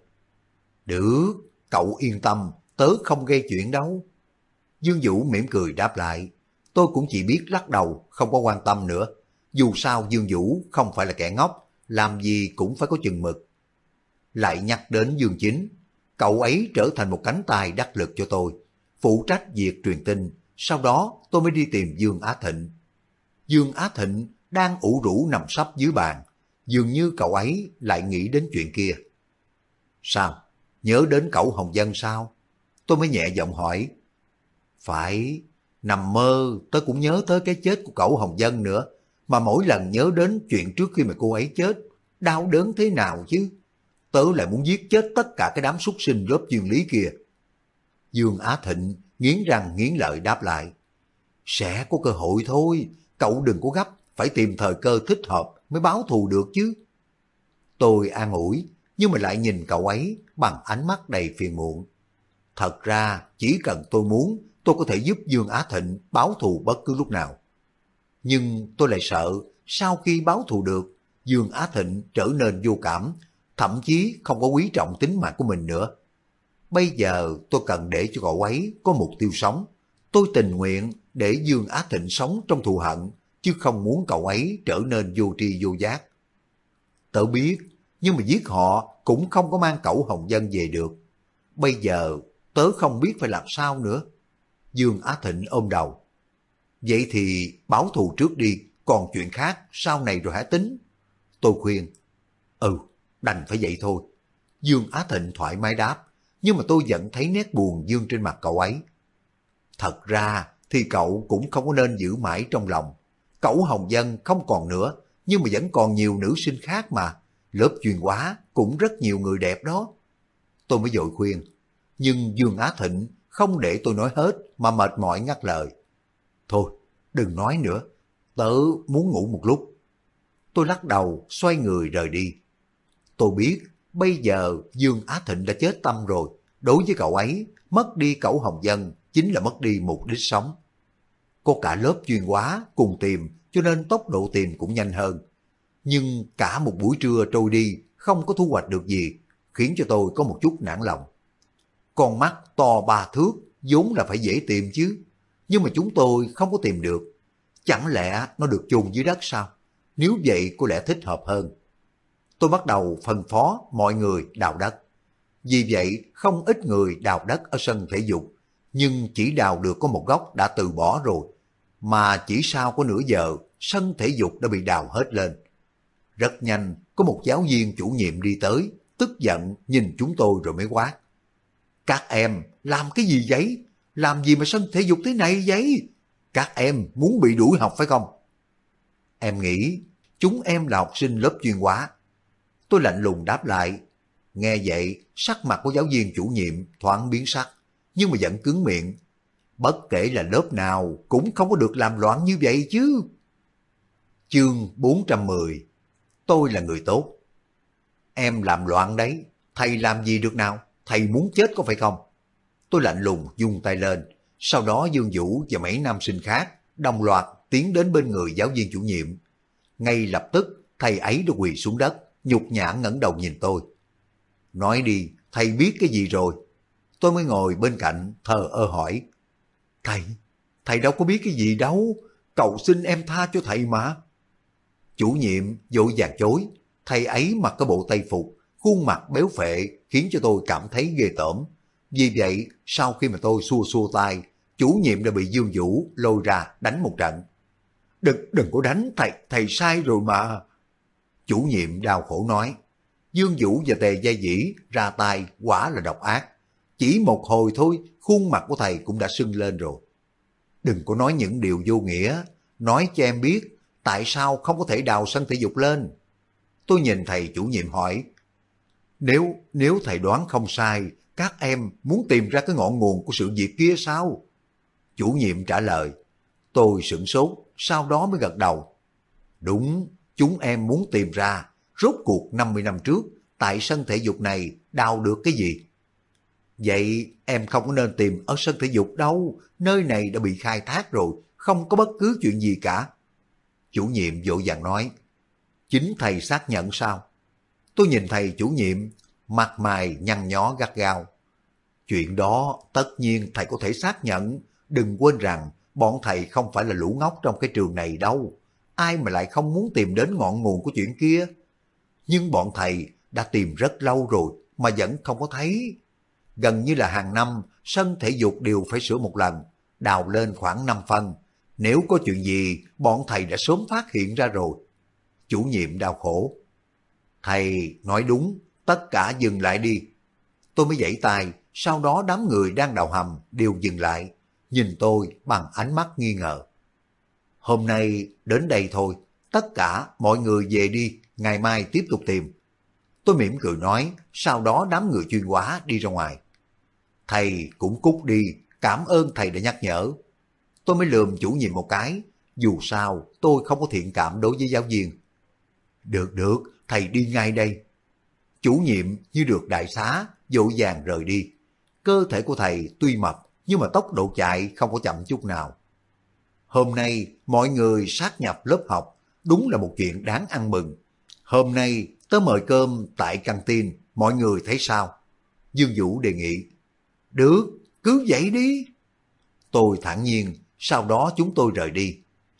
Speaker 1: Được, cậu yên tâm, tớ không gây chuyện đâu. Dương Vũ mỉm cười đáp lại, tôi cũng chỉ biết lắc đầu, không có quan tâm nữa. Dù sao Dương Vũ không phải là kẻ ngốc, làm gì cũng phải có chừng mực. Lại nhắc đến Dương Chính, cậu ấy trở thành một cánh tay đắc lực cho tôi, phụ trách việc truyền tin, sau đó tôi mới đi tìm Dương Á Thịnh. Dương Á Thịnh đang ủ rũ nằm sấp dưới bàn, dường như cậu ấy lại nghĩ đến chuyện kia. Sao? Nhớ đến cậu Hồng Dân sao? Tôi mới nhẹ giọng hỏi. Phải, nằm mơ tớ cũng nhớ tới cái chết của cậu Hồng Dân nữa, mà mỗi lần nhớ đến chuyện trước khi mà cô ấy chết, đau đớn thế nào chứ. Tớ lại muốn giết chết tất cả cái đám súc sinh lớp chuyên lý kia. Dương Á Thịnh nghiến răng nghiến lợi đáp lại. Sẽ có cơ hội thôi, cậu đừng có gấp, phải tìm thời cơ thích hợp mới báo thù được chứ. Tôi an ủi, nhưng mà lại nhìn cậu ấy bằng ánh mắt đầy phiền muộn. Thật ra, chỉ cần tôi muốn, tôi có thể giúp Dương Á Thịnh báo thù bất cứ lúc nào. Nhưng tôi lại sợ, sau khi báo thù được, Dương Á Thịnh trở nên vô cảm, thậm chí không có quý trọng tính mạng của mình nữa. Bây giờ tôi cần để cho cậu ấy có mục tiêu sống. Tôi tình nguyện để Dương Á Thịnh sống trong thù hận, chứ không muốn cậu ấy trở nên vô tri vô giác. Tớ biết, nhưng mà giết họ cũng không có mang Cẩu Hồng Dân về được. Bây giờ tớ không biết phải làm sao nữa. Dương Á Thịnh ôm đầu. Vậy thì báo thù trước đi, còn chuyện khác sau này rồi hãy tính. Tôi khuyên. Đành phải vậy thôi. Dương Á Thịnh thoải mái đáp, nhưng mà tôi vẫn thấy nét buồn dương trên mặt cậu ấy. Thật ra thì cậu cũng không có nên giữ mãi trong lòng. Cẩu Hồng Dân không còn nữa, nhưng mà vẫn còn nhiều nữ sinh khác mà. Lớp chuyên hóa cũng rất nhiều người đẹp đó. Tôi mới vội khuyên, nhưng Dương Á Thịnh không để tôi nói hết mà mệt mỏi ngắt lời. Thôi, đừng nói nữa, tớ muốn ngủ một lúc. Tôi lắc đầu, xoay người rời đi. Tôi biết, bây giờ Dương Á Thịnh đã chết tâm rồi. Đối với cậu ấy, mất đi Cẩu Hồng Dân chính là mất đi mục đích sống. Có cả lớp chuyên hóa cùng tìm, cho nên tốc độ tìm cũng nhanh hơn. Nhưng cả một buổi trưa trôi đi, không có thu hoạch được gì, khiến cho tôi có một chút nản lòng. Con mắt to 3 thước, vốn là phải dễ tìm chứ. Nhưng mà chúng tôi không có tìm được. Chẳng lẽ nó được chôn dưới đất sao? Nếu vậy có lẽ thích hợp hơn. Tôi bắt đầu phân phó mọi người đào đất. Vì vậy không ít người đào đất ở sân thể dục, nhưng chỉ đào được có một góc đã từ bỏ rồi. Mà chỉ sau có nửa giờ, sân thể dục đã bị đào hết lên. Rất nhanh, có một giáo viên chủ nhiệm đi tới, tức giận nhìn chúng tôi rồi mới quát. Các em, làm cái gì vậy? Làm gì mà sân thể dục thế này vậy? Các em muốn bị đuổi học phải không? Em nghĩ, chúng em là học sinh lớp chuyên hóa. Tôi lạnh lùng đáp lại. Nghe vậy, sắc mặt của giáo viên chủ nhiệm thoáng biến sắc, nhưng mà vẫn cứng miệng. Bất kể là lớp nào cũng không có được làm loạn như vậy chứ. Chương 410. Tôi là người tốt. Em làm loạn đấy, thầy làm gì được nào? Thầy muốn chết có phải không? Tôi lạnh lùng vung tay lên, sau đó Dương Vũ và mấy nam sinh khác đồng loạt tiến đến bên người giáo viên chủ nhiệm. Ngay lập tức, thầy ấy đã quỳ xuống đất, nhục nhã ngẩng đầu nhìn tôi. Nói đi, thầy biết cái gì rồi? Tôi mới ngồi bên cạnh thờ ơ hỏi. Thầy đâu có biết cái gì đâu, cầu xin em tha cho thầy mà. Chủ nhiệm vội vàng chối, thầy ấy mặc cái bộ tây phục, khuôn mặt béo phệ khiến cho tôi cảm thấy ghê tởm. Vì vậy, sau khi mà tôi xua xua tay, chủ nhiệm đã bị Dương Vũ lôi ra đánh một trận. Đừng có đánh, thầy sai rồi mà. Chủ nhiệm đau khổ nói. Dương Vũ và Tề Gia Dĩ ra tay quả là độc ác. Chỉ một hồi thôi, khuôn mặt của thầy cũng đã sưng lên rồi. Đừng có nói những điều vô nghĩa, nói cho em biết tại sao không có thể đào sân thể dục lên. Tôi nhìn thầy chủ nhiệm hỏi. Nếu thầy đoán không sai, các em muốn tìm ra cái ngọn nguồn của sự việc kia sao? Chủ nhiệm trả lời. Tôi sửng sốt, sau đó mới gật đầu. Đúng, chúng em muốn tìm ra rốt cuộc 50 năm trước tại sân thể dục này đào được cái gì. Vậy em không có nên tìm ở sân thể dục đâu, nơi này đã bị khai thác rồi, không có bất cứ chuyện gì cả. Chủ nhiệm vội vàng nói. Chính thầy xác nhận sao? Tôi nhìn thầy chủ nhiệm, mặt mày nhăn nhó gắt gao. Chuyện đó tất nhiên thầy có thể xác nhận, đừng quên rằng bọn thầy không phải là lũ ngốc trong cái trường này đâu. Ai mà lại không muốn tìm đến ngọn nguồn của chuyện kia. Nhưng bọn thầy đã tìm rất lâu rồi mà vẫn không có thấy. Gần như là hàng năm sân thể dục đều phải sửa một lần, đào lên khoảng 5 phân. Nếu có chuyện gì bọn thầy đã sớm phát hiện ra rồi. Chủ nhiệm đau khổ. Thầy nói đúng, tất cả dừng lại đi. Tôi mới giãy tay, sau đó đám người đang đào hầm đều dừng lại, nhìn tôi bằng ánh mắt nghi ngờ. Hôm nay đến đây thôi, Tất cả mọi người về đi, ngày mai tiếp tục tìm. Tôi mỉm cười nói, sau đó đám người chuyên hóa đi ra ngoài. Thầy cũng cút đi, cảm ơn thầy đã nhắc nhở. Tôi mới lườm chủ nhiệm một cái, dù sao tôi không có thiện cảm đối với giáo viên. Được được, thầy đi ngay đây. Chủ nhiệm như được đại xá, vội vàng rời đi. Cơ thể của thầy tuy mập, nhưng mà tốc độ chạy không có chậm chút nào. Hôm nay mọi người sát nhập lớp học, đúng là một chuyện đáng ăn mừng. Hôm nay tớ mời cơm tại căng tin, mọi người thấy sao? Dương Vũ đề nghị. Được, cứ vậy đi. Tôi thản nhiên, sau đó chúng tôi rời đi.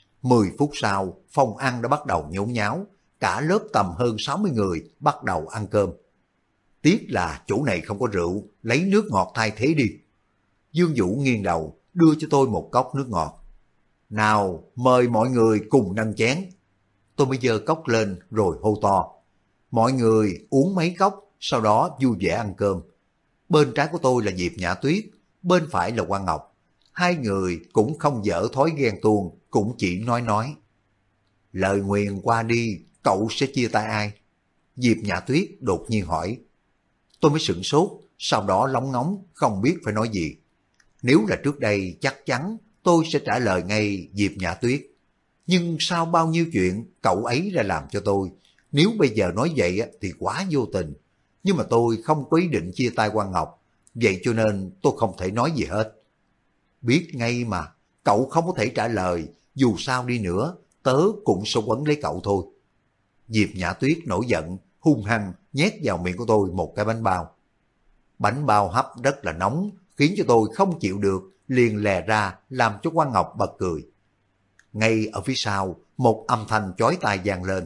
Speaker 1: 10 phút sau, phòng ăn đã bắt đầu nhốn nháo, cả lớp tầm hơn 60 người bắt đầu ăn cơm. Tiếc là chỗ này không có rượu, lấy nước ngọt thay thế đi. Dương Vũ nghiêng đầu, đưa cho tôi một cốc nước ngọt. Nào, mời mọi người cùng nâng chén. Tôi mới giơ cốc lên rồi hô to. Mọi người uống mấy cốc, sau đó vui vẻ ăn cơm. Bên trái của tôi là Diệp Nhã Tuyết, bên phải là Quang Ngọc. Hai người cũng không dở thói ghen tuông, cũng chỉ nói. Lời nguyền qua đi, cậu sẽ chia tay ai? Diệp Nhã Tuyết đột nhiên hỏi. Tôi mới sửng sốt, sau đó lóng ngóng, không biết phải nói gì. Nếu là trước đây chắc chắn tôi sẽ trả lời ngay Diệp Nhã Tuyết. Nhưng sau bao nhiêu chuyện cậu ấy ra làm cho tôi, nếu bây giờ nói vậy thì quá vô tình. Nhưng mà tôi không có ý định chia tay Quang Ngọc, vậy cho nên tôi không thể nói gì hết. Biết ngay mà, cậu không có thể trả lời, dù sao đi nữa, tớ cũng sẽ quấn lấy cậu thôi. Diệp Nhã Tuyết nổi giận, hung hăng nhét vào miệng của tôi một cái bánh bao. Bánh bao hấp rất là nóng, khiến cho tôi không chịu được, liền lè ra làm cho Quang Ngọc bật cười. Ngay ở phía sau, một âm thanh chói tai vang lên.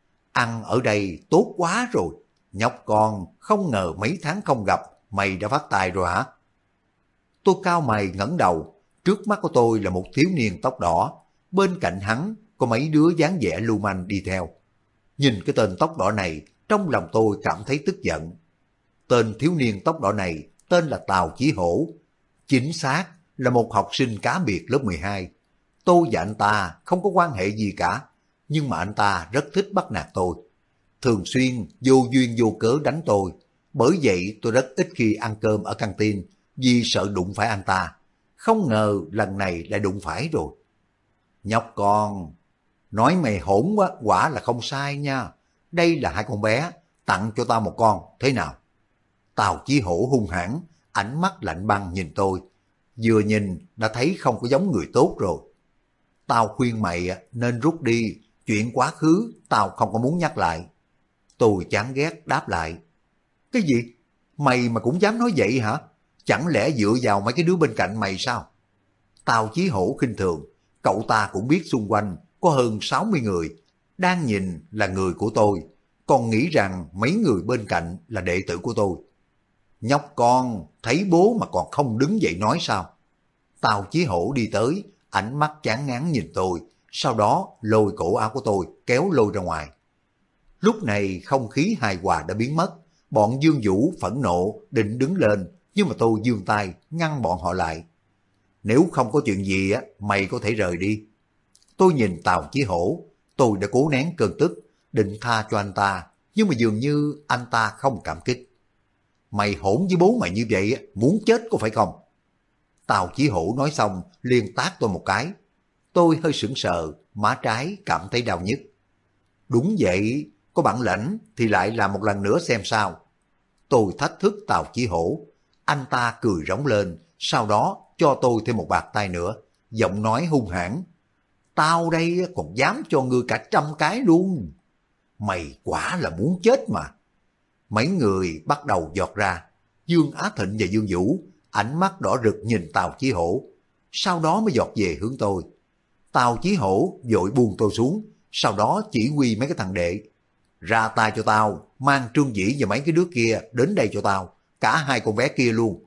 Speaker 1: Ăn ở đây tốt quá rồi, nhóc con, không ngờ mấy tháng không gặp, mày đã phát tài rồi hả? Tôi cau mày ngẩng đầu, trước mắt của tôi là một thiếu niên tóc đỏ, bên cạnh hắn có mấy đứa dáng vẻ lưu manh đi theo. Nhìn cái tên tóc đỏ này, trong lòng tôi cảm thấy tức giận. Tên thiếu niên tóc đỏ này tên là Tào Chí Hổ, chính xác là một học sinh cá biệt lớp 12. Tôi và anh ta không có quan hệ gì cả, nhưng mà anh ta rất thích bắt nạt tôi. Thường xuyên vô duyên vô cớ đánh tôi, bởi vậy tôi rất ít khi ăn cơm ở căng tin vì sợ đụng phải anh ta. Không ngờ lần này lại đụng phải rồi. Nhóc con, nói mày hỗn quá, quả là không sai nha. Đây là hai con bé, tặng cho tao một con, thế nào? Tào Chí Hổ hung hãn, ánh mắt lạnh băng nhìn tôi. Vừa nhìn đã thấy không có giống người tốt rồi. Tao khuyên mày nên rút đi, chuyện quá khứ tao không có muốn nhắc lại. Tôi chán ghét đáp lại. Cái gì? Mày mà cũng dám nói vậy hả? Chẳng lẽ dựa vào mấy cái đứa bên cạnh mày sao? Tào Chí Hổ khinh thường, cậu ta cũng biết xung quanh có hơn 60 người, đang nhìn là người của tôi, còn nghĩ rằng mấy người bên cạnh là đệ tử của tôi. Nhóc con, thấy bố mà còn không đứng dậy nói sao? Tào Chí Hổ đi tới, ánh mắt chán ngán nhìn tôi, sau đó lôi cổ áo của tôi, kéo lôi ra ngoài. Lúc này không khí hài hòa đã biến mất, bọn Dương Vũ phẫn nộ định đứng lên, nhưng mà tôi giương tay ngăn bọn họ lại. Nếu không có chuyện gì mày có thể rời đi. Tôi nhìn Tào Chí Hổ, tôi đã cố nén cơn tức, định tha cho anh ta, nhưng mà dường như anh ta không cảm kích. Mày hỗn với bố mày như vậy, muốn chết có phải không? Tào Chí Hổ nói xong, liền tát tôi một cái. Tôi hơi sững sờ, má trái cảm thấy đau nhức. Đúng vậy, có bản lãnh thì lại làm một lần nữa xem sao. Tôi thách thức Tào Chí Hổ. Anh ta cười rống lên, sau đó cho tôi thêm một bạt tay nữa, giọng nói hung hãn. Tao đây còn dám cho ngươi cả 100 cái luôn. Mày quả là muốn chết mà. Mấy người bắt đầu giọt ra. Dương Á Thịnh và Dương Vũ ánh mắt đỏ rực nhìn Tào Chí Hổ, sau đó mới giọt về hướng tôi. Tào Chí Hổ vội buông tôi xuống, sau đó chỉ huy mấy cái thằng đệ. Ra tay cho tao, mang Trương Dĩ và mấy cái đứa kia đến đây cho tao, cả hai con bé kia luôn.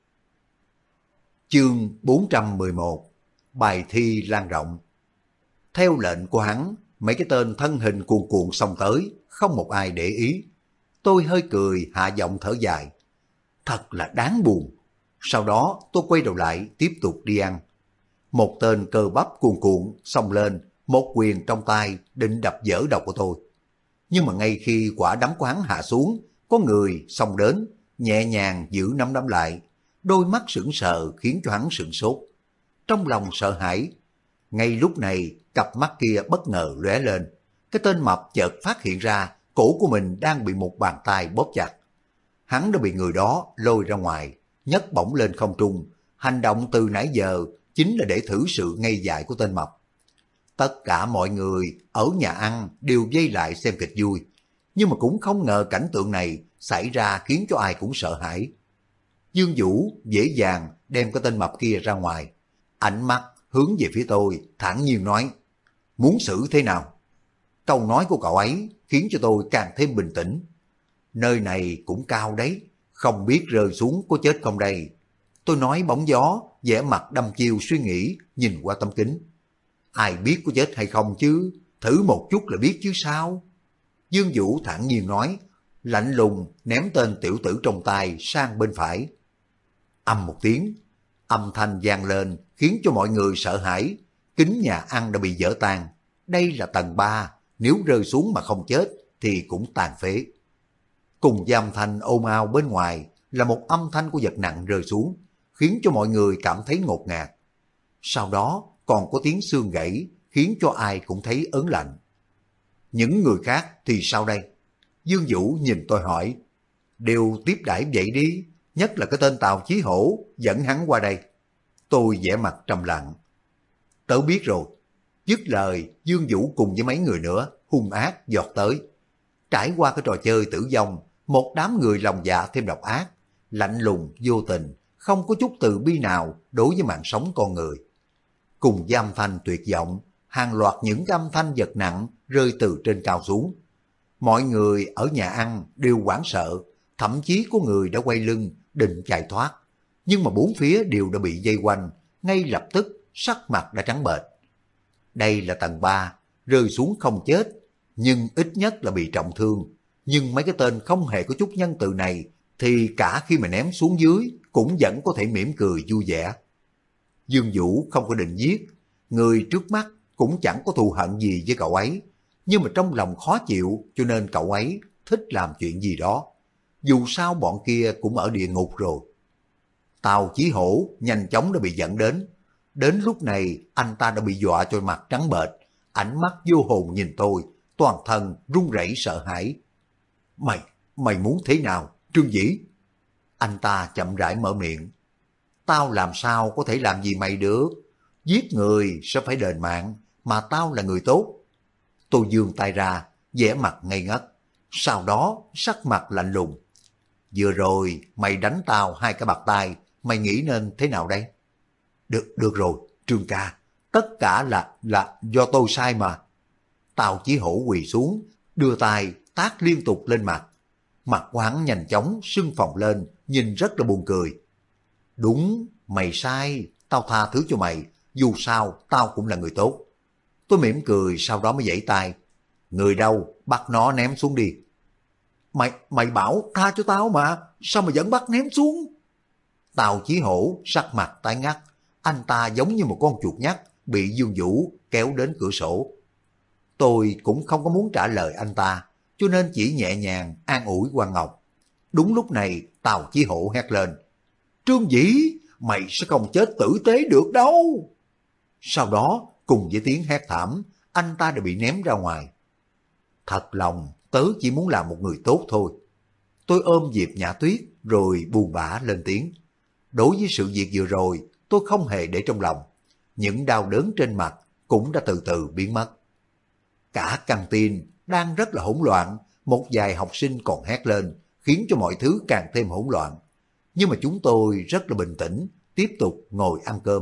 Speaker 1: Chương 411 Bài thi lan rộng. Theo lệnh của hắn, mấy cái tên thân hình cuồn cuộn xông tới, không một ai để ý. Tôi hơi cười hạ giọng thở dài. Thật là đáng buồn. Sau đó tôi quay đầu lại tiếp tục đi ăn. Một tên cơ bắp cuồn cuộn xông lên, một quyền trong tay định đập vỡ đầu của tôi. Nhưng mà ngay khi quả đấm của hắn hạ xuống, có người xông đến, nhẹ nhàng giữ nắm đấm lại, đôi mắt sững sờ khiến cho hắn sửng sốt. Trong lòng sợ hãi, ngay lúc này cặp mắt kia bất ngờ lóe lên, cái tên mập chợt phát hiện ra cổ của mình đang bị một bàn tay bóp chặt. Hắn đã bị người đó lôi ra ngoài, nhấc bổng lên không trung, hành động từ nãy giờ chính là để thử sự ngây dại của tên mập. Tất cả mọi người ở nhà ăn đều vây lại xem kịch vui, nhưng mà cũng không ngờ cảnh tượng này xảy ra khiến cho ai cũng sợ hãi. Dương Vũ dễ dàng đem cái tên mập kia ra ngoài, ánh mắt hướng về phía tôi, thản nhiên nói, muốn xử thế nào? Câu nói của cậu ấy khiến cho tôi càng thêm bình tĩnh. Nơi này cũng cao đấy, không biết rơi xuống có chết không đây? Tôi nói bóng gió, vẻ mặt đăm chiêu suy nghĩ, nhìn qua tấm kính. Ai biết có chết hay không chứ, thử một chút là biết chứ sao? Dương Vũ thản nhiên nói, lạnh lùng ném tên tiểu tử trong tay sang bên phải. Ầm một tiếng, âm thanh vang lên khiến cho mọi người sợ hãi, kính nhà ăn đã bị vỡ tan. Đây là tầng 3, nếu rơi xuống mà không chết thì cũng tàn phế. Cùng với âm thanh ồn ào bên ngoài là một âm thanh của vật nặng rơi xuống, khiến cho mọi người cảm thấy ngột ngạt. Sau đó còn có tiếng xương gãy, khiến cho ai cũng thấy ớn lạnh. Những người khác thì sao đây? Dương Vũ nhìn tôi hỏi. Đều tiếp đãi vậy đi, nhất là cái tên Tào Chí Hổ dẫn hắn qua đây. Tôi vẻ mặt trầm lặng. Tớ biết rồi. Dứt lời, Dương Vũ cùng với mấy người nữa hung ác giọt tới. Trải qua cái trò chơi tử vong, một đám người lòng dạ thêm độc ác, lạnh lùng vô tình, không có chút từ bi nào đối với mạng sống con người. Cùng với âm thanh tuyệt vọng, hàng loạt những âm thanh vật nặng rơi từ trên cao xuống. Mọi người ở nhà ăn đều hoảng sợ, thậm chí có người đã quay lưng định chạy thoát, nhưng mà bốn phía đều đã bị vây quanh, ngay lập tức sắc mặt đã trắng bệch. Đây là tầng 3, rơi xuống không chết, nhưng ít nhất là bị trọng thương. Nhưng mấy cái tên không hề có chút nhân từ này thì cả khi mà ném xuống dưới cũng vẫn có thể mỉm cười vui vẻ. Dương Vũ không có định giết, người trước mắt cũng chẳng có thù hận gì với cậu ấy, nhưng mà trong lòng khó chịu cho nên cậu ấy thích làm chuyện gì đó. Dù sao bọn kia cũng ở địa ngục rồi. Tào Chí Hổ nhanh chóng đã bị dẫn đến. Đến lúc này anh ta đã bị dọa cho mặt trắng bệch, ánh mắt vô hồn nhìn tôi, toàn thân run rẩy sợ hãi. Mày muốn thế nào, Trương Vĩ? Anh ta chậm rãi mở miệng. Tao làm sao có thể làm gì mày được? Giết người sẽ phải đền mạng, mà tao là người tốt. Tôi giương tay ra, vẻ mặt ngây ngất, sau đó sắc mặt lạnh lùng. Vừa rồi mày đánh tao 2 cái bạt tay, mày nghĩ nên thế nào đây? Được rồi, Trương ca, tất cả là do tôi sai mà. Tào Chí Hổ quỳ xuống, đưa tay tát liên tục lên mặt. Mặt của hắn nhanh chóng sưng phồng lên, nhìn rất là buồn cười. Đúng, mày sai, tao tha thứ cho mày, dù sao tao cũng là người tốt. Tôi mỉm cười sau đó mới giãy tay. Người đâu, bắt nó ném xuống đi. Mày bảo tha cho tao mà, sao mà vẫn bắt ném xuống? Tào Chí Hổ sắc mặt tái ngắt, anh ta giống như một con chuột nhắt bị Dương Vũ kéo đến cửa sổ. Tôi cũng không có muốn trả lời anh ta, cho nên chỉ nhẹ nhàng an ủi Quang Ngọc. Đúng lúc này Tào Chí Hổ hét lên. Trương Vĩ, mày sẽ không chết tử tế được đâu. Sau đó cùng với tiếng hét thảm, anh ta đã bị ném ra ngoài. Thật lòng tớ chỉ muốn làm một người tốt thôi. Tôi ôm Diệp Nhã Tuyết rồi buồn bã lên tiếng. Đối với sự việc vừa rồi tôi không hề để trong lòng. Những đau đớn trên mặt cũng đã từ từ biến mất. Cả căng tin đang rất là hỗn loạn, một vài học sinh còn hét lên, khiến cho mọi thứ càng thêm hỗn loạn. Nhưng mà chúng tôi rất là bình tĩnh, tiếp tục ngồi ăn cơm.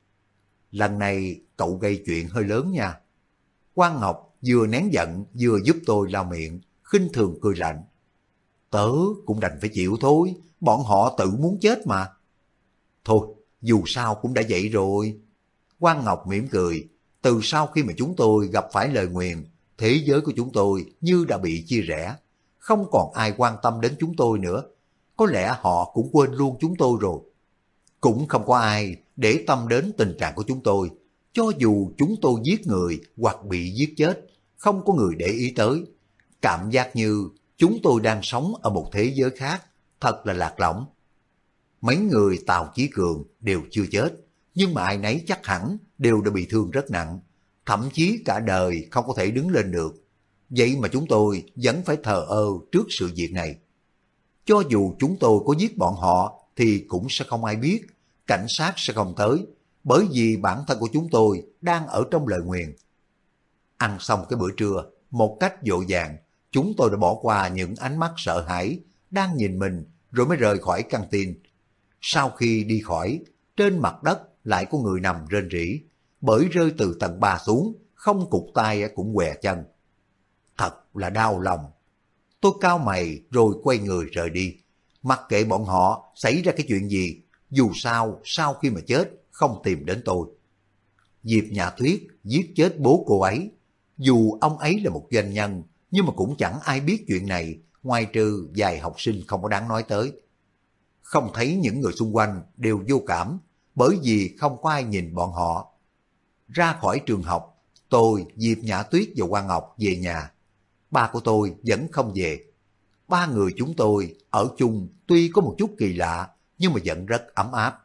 Speaker 1: Lần này cậu gây chuyện hơi lớn nha. Quang Ngọc vừa nén giận vừa giúp tôi lau miệng, khinh thường cười lạnh. Tớ cũng đành phải chịu thôi, bọn họ tự muốn chết mà. Thôi, dù sao cũng đã vậy rồi. Quang Ngọc mỉm cười, từ sau khi mà chúng tôi gặp phải lời nguyền, thế giới của chúng tôi như đã bị chia rẽ, không còn ai quan tâm đến chúng tôi nữa. Có lẽ họ cũng quên luôn chúng tôi rồi. Cũng không có ai để tâm đến tình trạng của chúng tôi, Cho dù chúng tôi giết người hoặc bị giết chết, không có người để ý tới. Cảm giác như chúng tôi đang sống ở một thế giới khác, thật là lạc lõng. Mấy người Tào Chí Cường đều chưa chết, nhưng mà ai nấy chắc hẳn đều đã bị thương rất nặng, thậm chí cả đời không có thể đứng lên được. Vậy mà chúng tôi vẫn phải thờ ơ trước sự việc này. Cho dù chúng tôi có giết bọn họ thì cũng sẽ không ai biết, cảnh sát sẽ không tới, bởi vì bản thân của chúng tôi đang ở trong lời nguyền. Ăn xong cái bữa trưa, một cách vội vàng, chúng tôi đã bỏ qua những ánh mắt sợ hãi đang nhìn mình rồi mới rời khỏi căng tin. Sau khi đi khỏi, trên mặt đất lại có người nằm rên rỉ, bởi rơi từ tầng 3 xuống, không cụt tay cũng què chân. Thật là đau lòng. Tôi cau mày rồi quay người rời đi. Mặc kệ bọn họ xảy ra cái chuyện gì, dù sao sau khi mà chết không tìm đến tôi. Diệp Nhã Tuyết giết chết bố cô ấy. Dù ông ấy là một doanh nhân, nhưng mà cũng chẳng ai biết chuyện này, ngoài trừ vài học sinh không có đáng nói tới. Không thấy những người xung quanh đều vô cảm, bởi vì không có ai nhìn bọn họ. Ra khỏi trường học, tôi, Diệp Nhã Tuyết và Quang Ngọc về nhà. Ba của tôi vẫn không về. Ba người chúng tôi ở chung tuy có một chút kỳ lạ, nhưng mà vẫn rất ấm áp.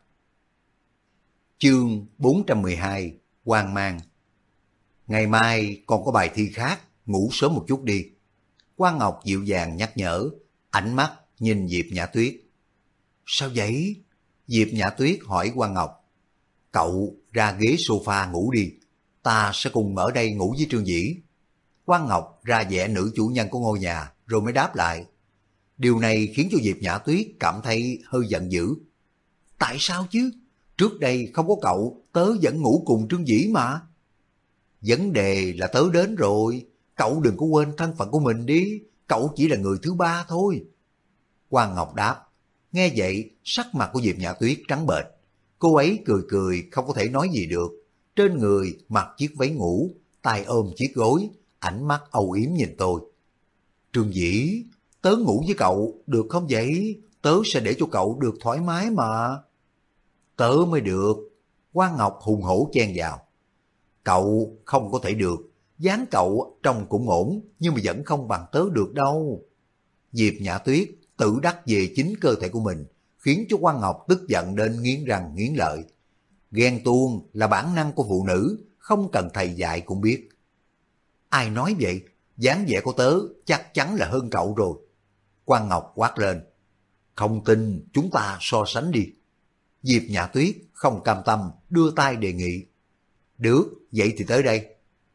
Speaker 1: Chương 412 Hoang mang. Ngày mai còn có bài thi khác, ngủ sớm một chút đi. Quang Ngọc dịu dàng nhắc nhở, ánh mắt nhìn Diệp Nhã Tuyết. Sao vậy? Diệp Nhã Tuyết hỏi Quang Ngọc. Cậu ra ghế sofa ngủ đi, ta sẽ cùng ở đây ngủ với Trương Dĩ. Quang Ngọc ra vẻ nữ chủ nhân của ngôi nhà rồi mới đáp lại. Điều này khiến cho Diệp Nhã Tuyết cảm thấy hơi giận dữ. Tại sao chứ? Trước đây không có cậu, tớ vẫn ngủ cùng Trương Dĩ mà. Vấn đề là tớ đến rồi, cậu đừng có quên thân phận của mình đi, cậu chỉ là người thứ ba thôi. Quang Ngọc đáp. Nghe vậy, sắc mặt của Diệp Nhã Tuyết trắng bệch. Cô ấy cười cười không có thể nói gì được. Trên người mặc chiếc váy ngủ, tay ôm chiếc gối, ánh mắt âu yếm nhìn tôi. Trương Dĩ, tớ ngủ với cậu được không vậy? Tớ sẽ để cho cậu được thoải mái mà. Tớ mới được. Quang Ngọc hùng hổ chen vào. Cậu không có thể được, dáng cậu trông cũng ổn, nhưng mà vẫn không bằng tớ được đâu. Diệp Nhã Tuyết tự đắc về chính cơ thể của mình, khiến cho Quang Ngọc tức giận đến nghiến răng nghiến lợi. Ghen tuông là bản năng của phụ nữ, không cần thầy dạy cũng biết. Ai nói vậy? Dáng vẻ của tớ chắc chắn là hơn cậu rồi. Quang Ngọc quát lên. Không tin, chúng ta so sánh đi. Diệp Nhã Tuyết không cam tâm đưa tay đề nghị. Được, vậy thì tới đây.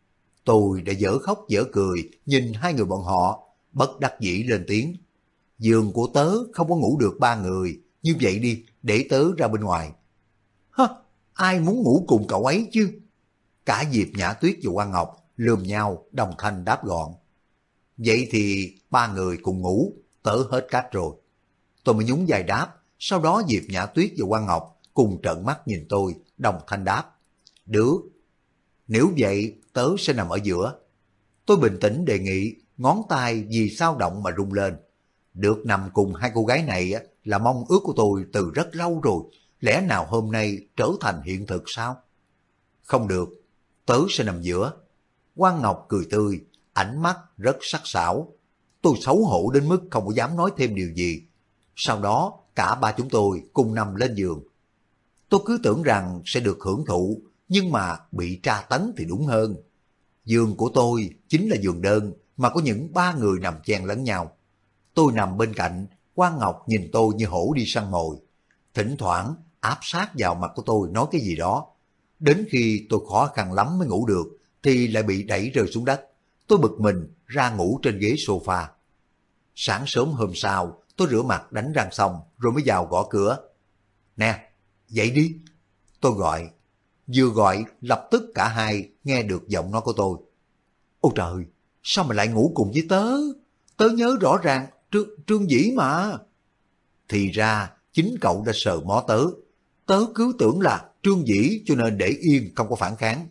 Speaker 1: Tôi đã dở khóc dở cười nhìn hai người bọn họ, bất đắc dĩ lên tiếng. Giường của tớ không có ngủ được ba người, như vậy đi, để tớ ra bên ngoài. Hả, ai muốn ngủ cùng cậu ấy chứ? Cả Diệp Nhã Tuyết và Quang Ngọc lườm nhau đồng thanh đáp gọn. Vậy thì ba người cùng ngủ, tớ hết cách rồi. Tôi mới nhún vai đáp, sau đó Diệp Nhã Tuyết và Quang Ngọc cùng trợn mắt nhìn tôi, đồng thanh đáp. Được, nếu vậy tớ sẽ nằm ở giữa. Tôi bình tĩnh đề nghị, ngón tay vì sao động mà rung lên. Được nằm cùng hai cô gái này là mong ước của tôi từ rất lâu rồi, lẽ nào hôm nay trở thành hiện thực sao? Không được, tớ sẽ nằm giữa. Quang Ngọc cười tươi, ánh mắt rất sắc sảo. Tôi xấu hổ đến mức không có dám nói thêm điều gì. Sau đó cả ba chúng tôi cùng nằm lên giường. Tôi cứ tưởng rằng sẽ được hưởng thụ, nhưng mà bị tra tấn thì đúng hơn. Giường của tôi chính là giường đơn mà có những ba người nằm chen lẫn nhau. Tôi nằm bên cạnh, Quang Ngọc nhìn tôi như hổ đi săn mồi. Thỉnh thoảng áp sát vào mặt của tôi nói cái gì đó. Đến khi tôi khó khăn lắm mới ngủ được, thì lại bị đẩy rơi xuống đất. Tôi bực mình ra ngủ trên ghế sofa. Sáng sớm hôm sau, tôi rửa mặt đánh răng xong rồi mới vào gõ cửa. Nè, dậy đi. Tôi gọi. Vừa gọi lập tức cả hai nghe được giọng nói của tôi. Ôi trời, sao mà lại ngủ cùng với tớ? Tớ nhớ rõ ràng Trương Dĩ mà. Thì ra chính cậu đã sờ mó tớ. Tớ cứ tưởng là Trương Dĩ cho nên để yên không có phản kháng.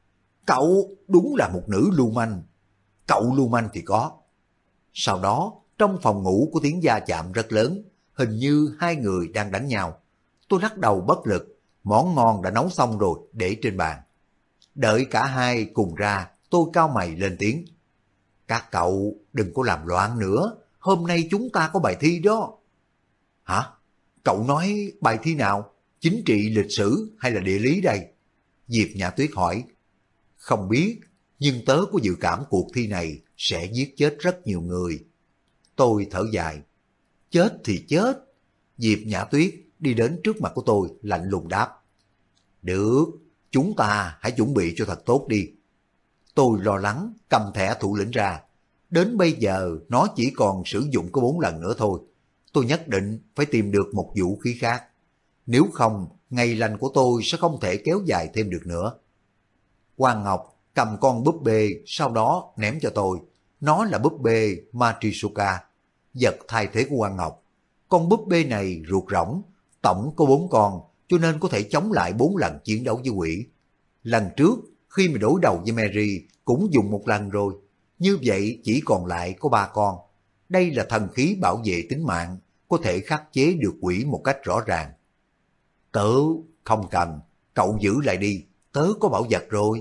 Speaker 1: Cậu đúng là một nữ lưu manh. Cậu lưu manh thì có. Sau đó trong phòng ngủ có tiếng va chạm rất lớn, hình như hai người đang đánh nhau. Tôi lắc đầu bất lực, món ngon đã nấu xong rồi để trên bàn. Đợi cả hai cùng ra, tôi cau mày lên tiếng. Các cậu đừng có làm loạn nữa, hôm nay chúng ta có bài thi đó. Hả? Cậu nói bài thi nào? Chính trị, lịch sử hay là địa lý đây? Diệp Nhã Tuyết hỏi. Không biết, nhưng tớ có dự cảm cuộc thi này sẽ giết chết rất nhiều người. Tôi thở dài. Chết thì chết. Diệp Nhã Tuyết đi đến trước mặt của tôi lạnh lùng đáp. Được, chúng ta hãy chuẩn bị cho thật tốt đi. Tôi lo lắng cầm thẻ thủ lĩnh ra. Đến bây giờ nó chỉ còn sử dụng có 4 lần nữa thôi. Tôi nhất định phải tìm được một vũ khí khác. Nếu không, ngày lành của tôi sẽ không thể kéo dài thêm được nữa. Quang Ngọc cầm con búp bê, sau đó ném cho tôi. Nó là búp bê Matryoshka, vật thay thế của Quang Ngọc. Con búp bê này ruột rỗng, tổng có 4 con, cho nên có thể chống lại 4 lần chiến đấu với quỷ. Lần trước, khi mà đối đầu với Mary, cũng dùng 1 lần rồi. Như vậy chỉ còn lại có 3 con. Đây là thần khí bảo vệ tính mạng, có thể khắc chế được quỷ một cách rõ ràng. Tớ không cần, cậu giữ lại đi, tớ có bảo vật rồi.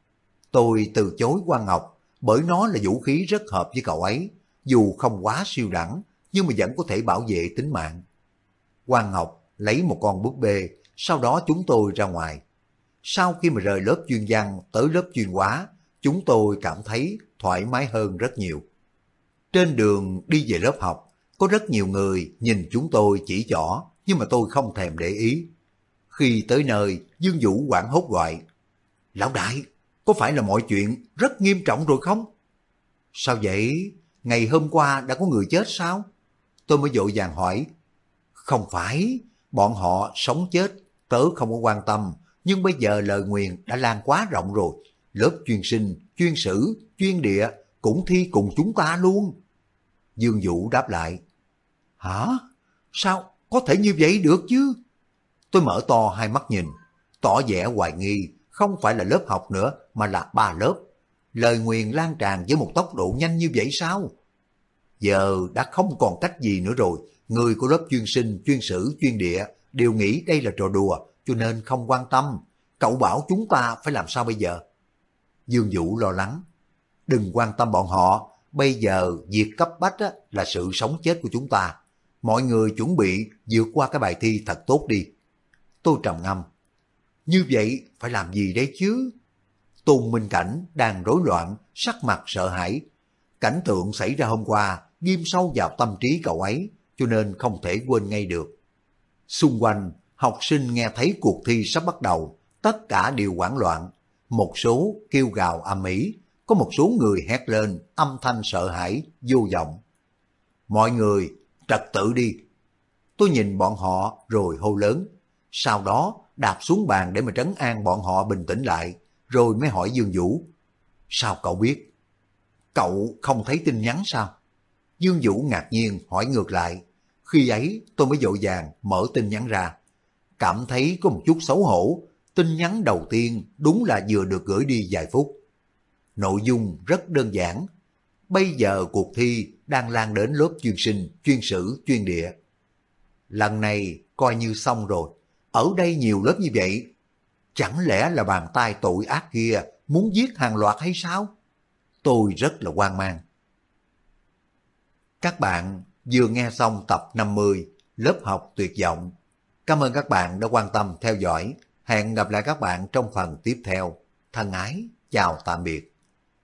Speaker 1: Tôi từ chối Quang Ngọc, bởi nó là vũ khí rất hợp với cậu ấy, dù không quá siêu đẳng, nhưng mà vẫn có thể bảo vệ tính mạng. Quang Ngọc lấy một con búp bê, sau đó chúng tôi ra ngoài. Sau khi mà rời lớp chuyên văn tới lớp chuyên hóa, chúng tôi cảm thấy thoải mái hơn rất nhiều. Trên đường đi về lớp học, có rất nhiều người nhìn chúng tôi chỉ trỏ, nhưng mà tôi không thèm để ý. Khi tới nơi, Dương Vũ hoảng hốt gọi. Lão đại, có phải là mọi chuyện rất nghiêm trọng rồi không? Sao vậy? Ngày hôm qua đã có người chết sao? Tôi mới vội vàng hỏi. Không phải, bọn họ sống chết, tớ không có quan tâm, nhưng bây giờ lời nguyền đã lan quá rộng rồi. Lớp chuyên sinh, chuyên sử, chuyên địa cũng thi cùng chúng ta luôn. Dương Vũ đáp lại. Hả? Sao có thể như vậy được chứ? Tôi mở to hai mắt nhìn, tỏ vẻ hoài nghi, không phải là lớp học nữa mà là 3 lớp. Lời nguyền lan tràn với một tốc độ nhanh như vậy sao? Giờ đã không còn cách gì nữa rồi, người của lớp chuyên sinh, chuyên sử, chuyên địa đều nghĩ đây là trò đùa, cho nên không quan tâm. Cậu bảo chúng ta phải làm sao bây giờ? Dương Vũ lo lắng. Đừng quan tâm bọn họ, bây giờ việc cấp bách là sự sống chết của chúng ta. Mọi người chuẩn bị vượt qua cái bài thi thật tốt đi. Tôi trầm ngâm. Như vậy phải làm gì đấy chứ? Tôn Minh Cảnh đang rối loạn, sắc mặt sợ hãi. Cảnh tượng xảy ra hôm qua ghim sâu vào tâm trí cậu ấy, cho nên không thể quên ngay được. Xung quanh, học sinh nghe thấy cuộc thi sắp bắt đầu, tất cả đều hoảng loạn. Một số kêu gào ầm ĩ, có một số người hét lên, âm thanh sợ hãi, vô vọng. Mọi người, trật tự đi. Tôi nhìn bọn họ rồi hô lớn, sau đó đạp xuống bàn để mà trấn an bọn họ bình tĩnh lại, rồi mới hỏi Dương Vũ. Sao cậu biết? Cậu không thấy tin nhắn sao? Dương Vũ ngạc nhiên hỏi ngược lại. Khi ấy tôi mới vội vàng mở tin nhắn ra. Cảm thấy có một chút xấu hổ, tin nhắn đầu tiên đúng là vừa được gửi đi vài phút. Nội dung rất đơn giản. Bây giờ cuộc thi đang lan đến lớp chuyên sinh, chuyên sử, chuyên địa. Lần này coi như xong rồi. Ở đây nhiều lớp như vậy. Chẳng lẽ là bàn tay tội ác kia muốn giết hàng loạt hay sao? Tôi rất là hoang mang. Các bạn vừa nghe xong tập 50 lớp học tuyệt vọng. Cảm ơn các bạn đã quan tâm theo dõi. Hẹn gặp lại các bạn trong phần tiếp theo. Thân ái, chào tạm biệt.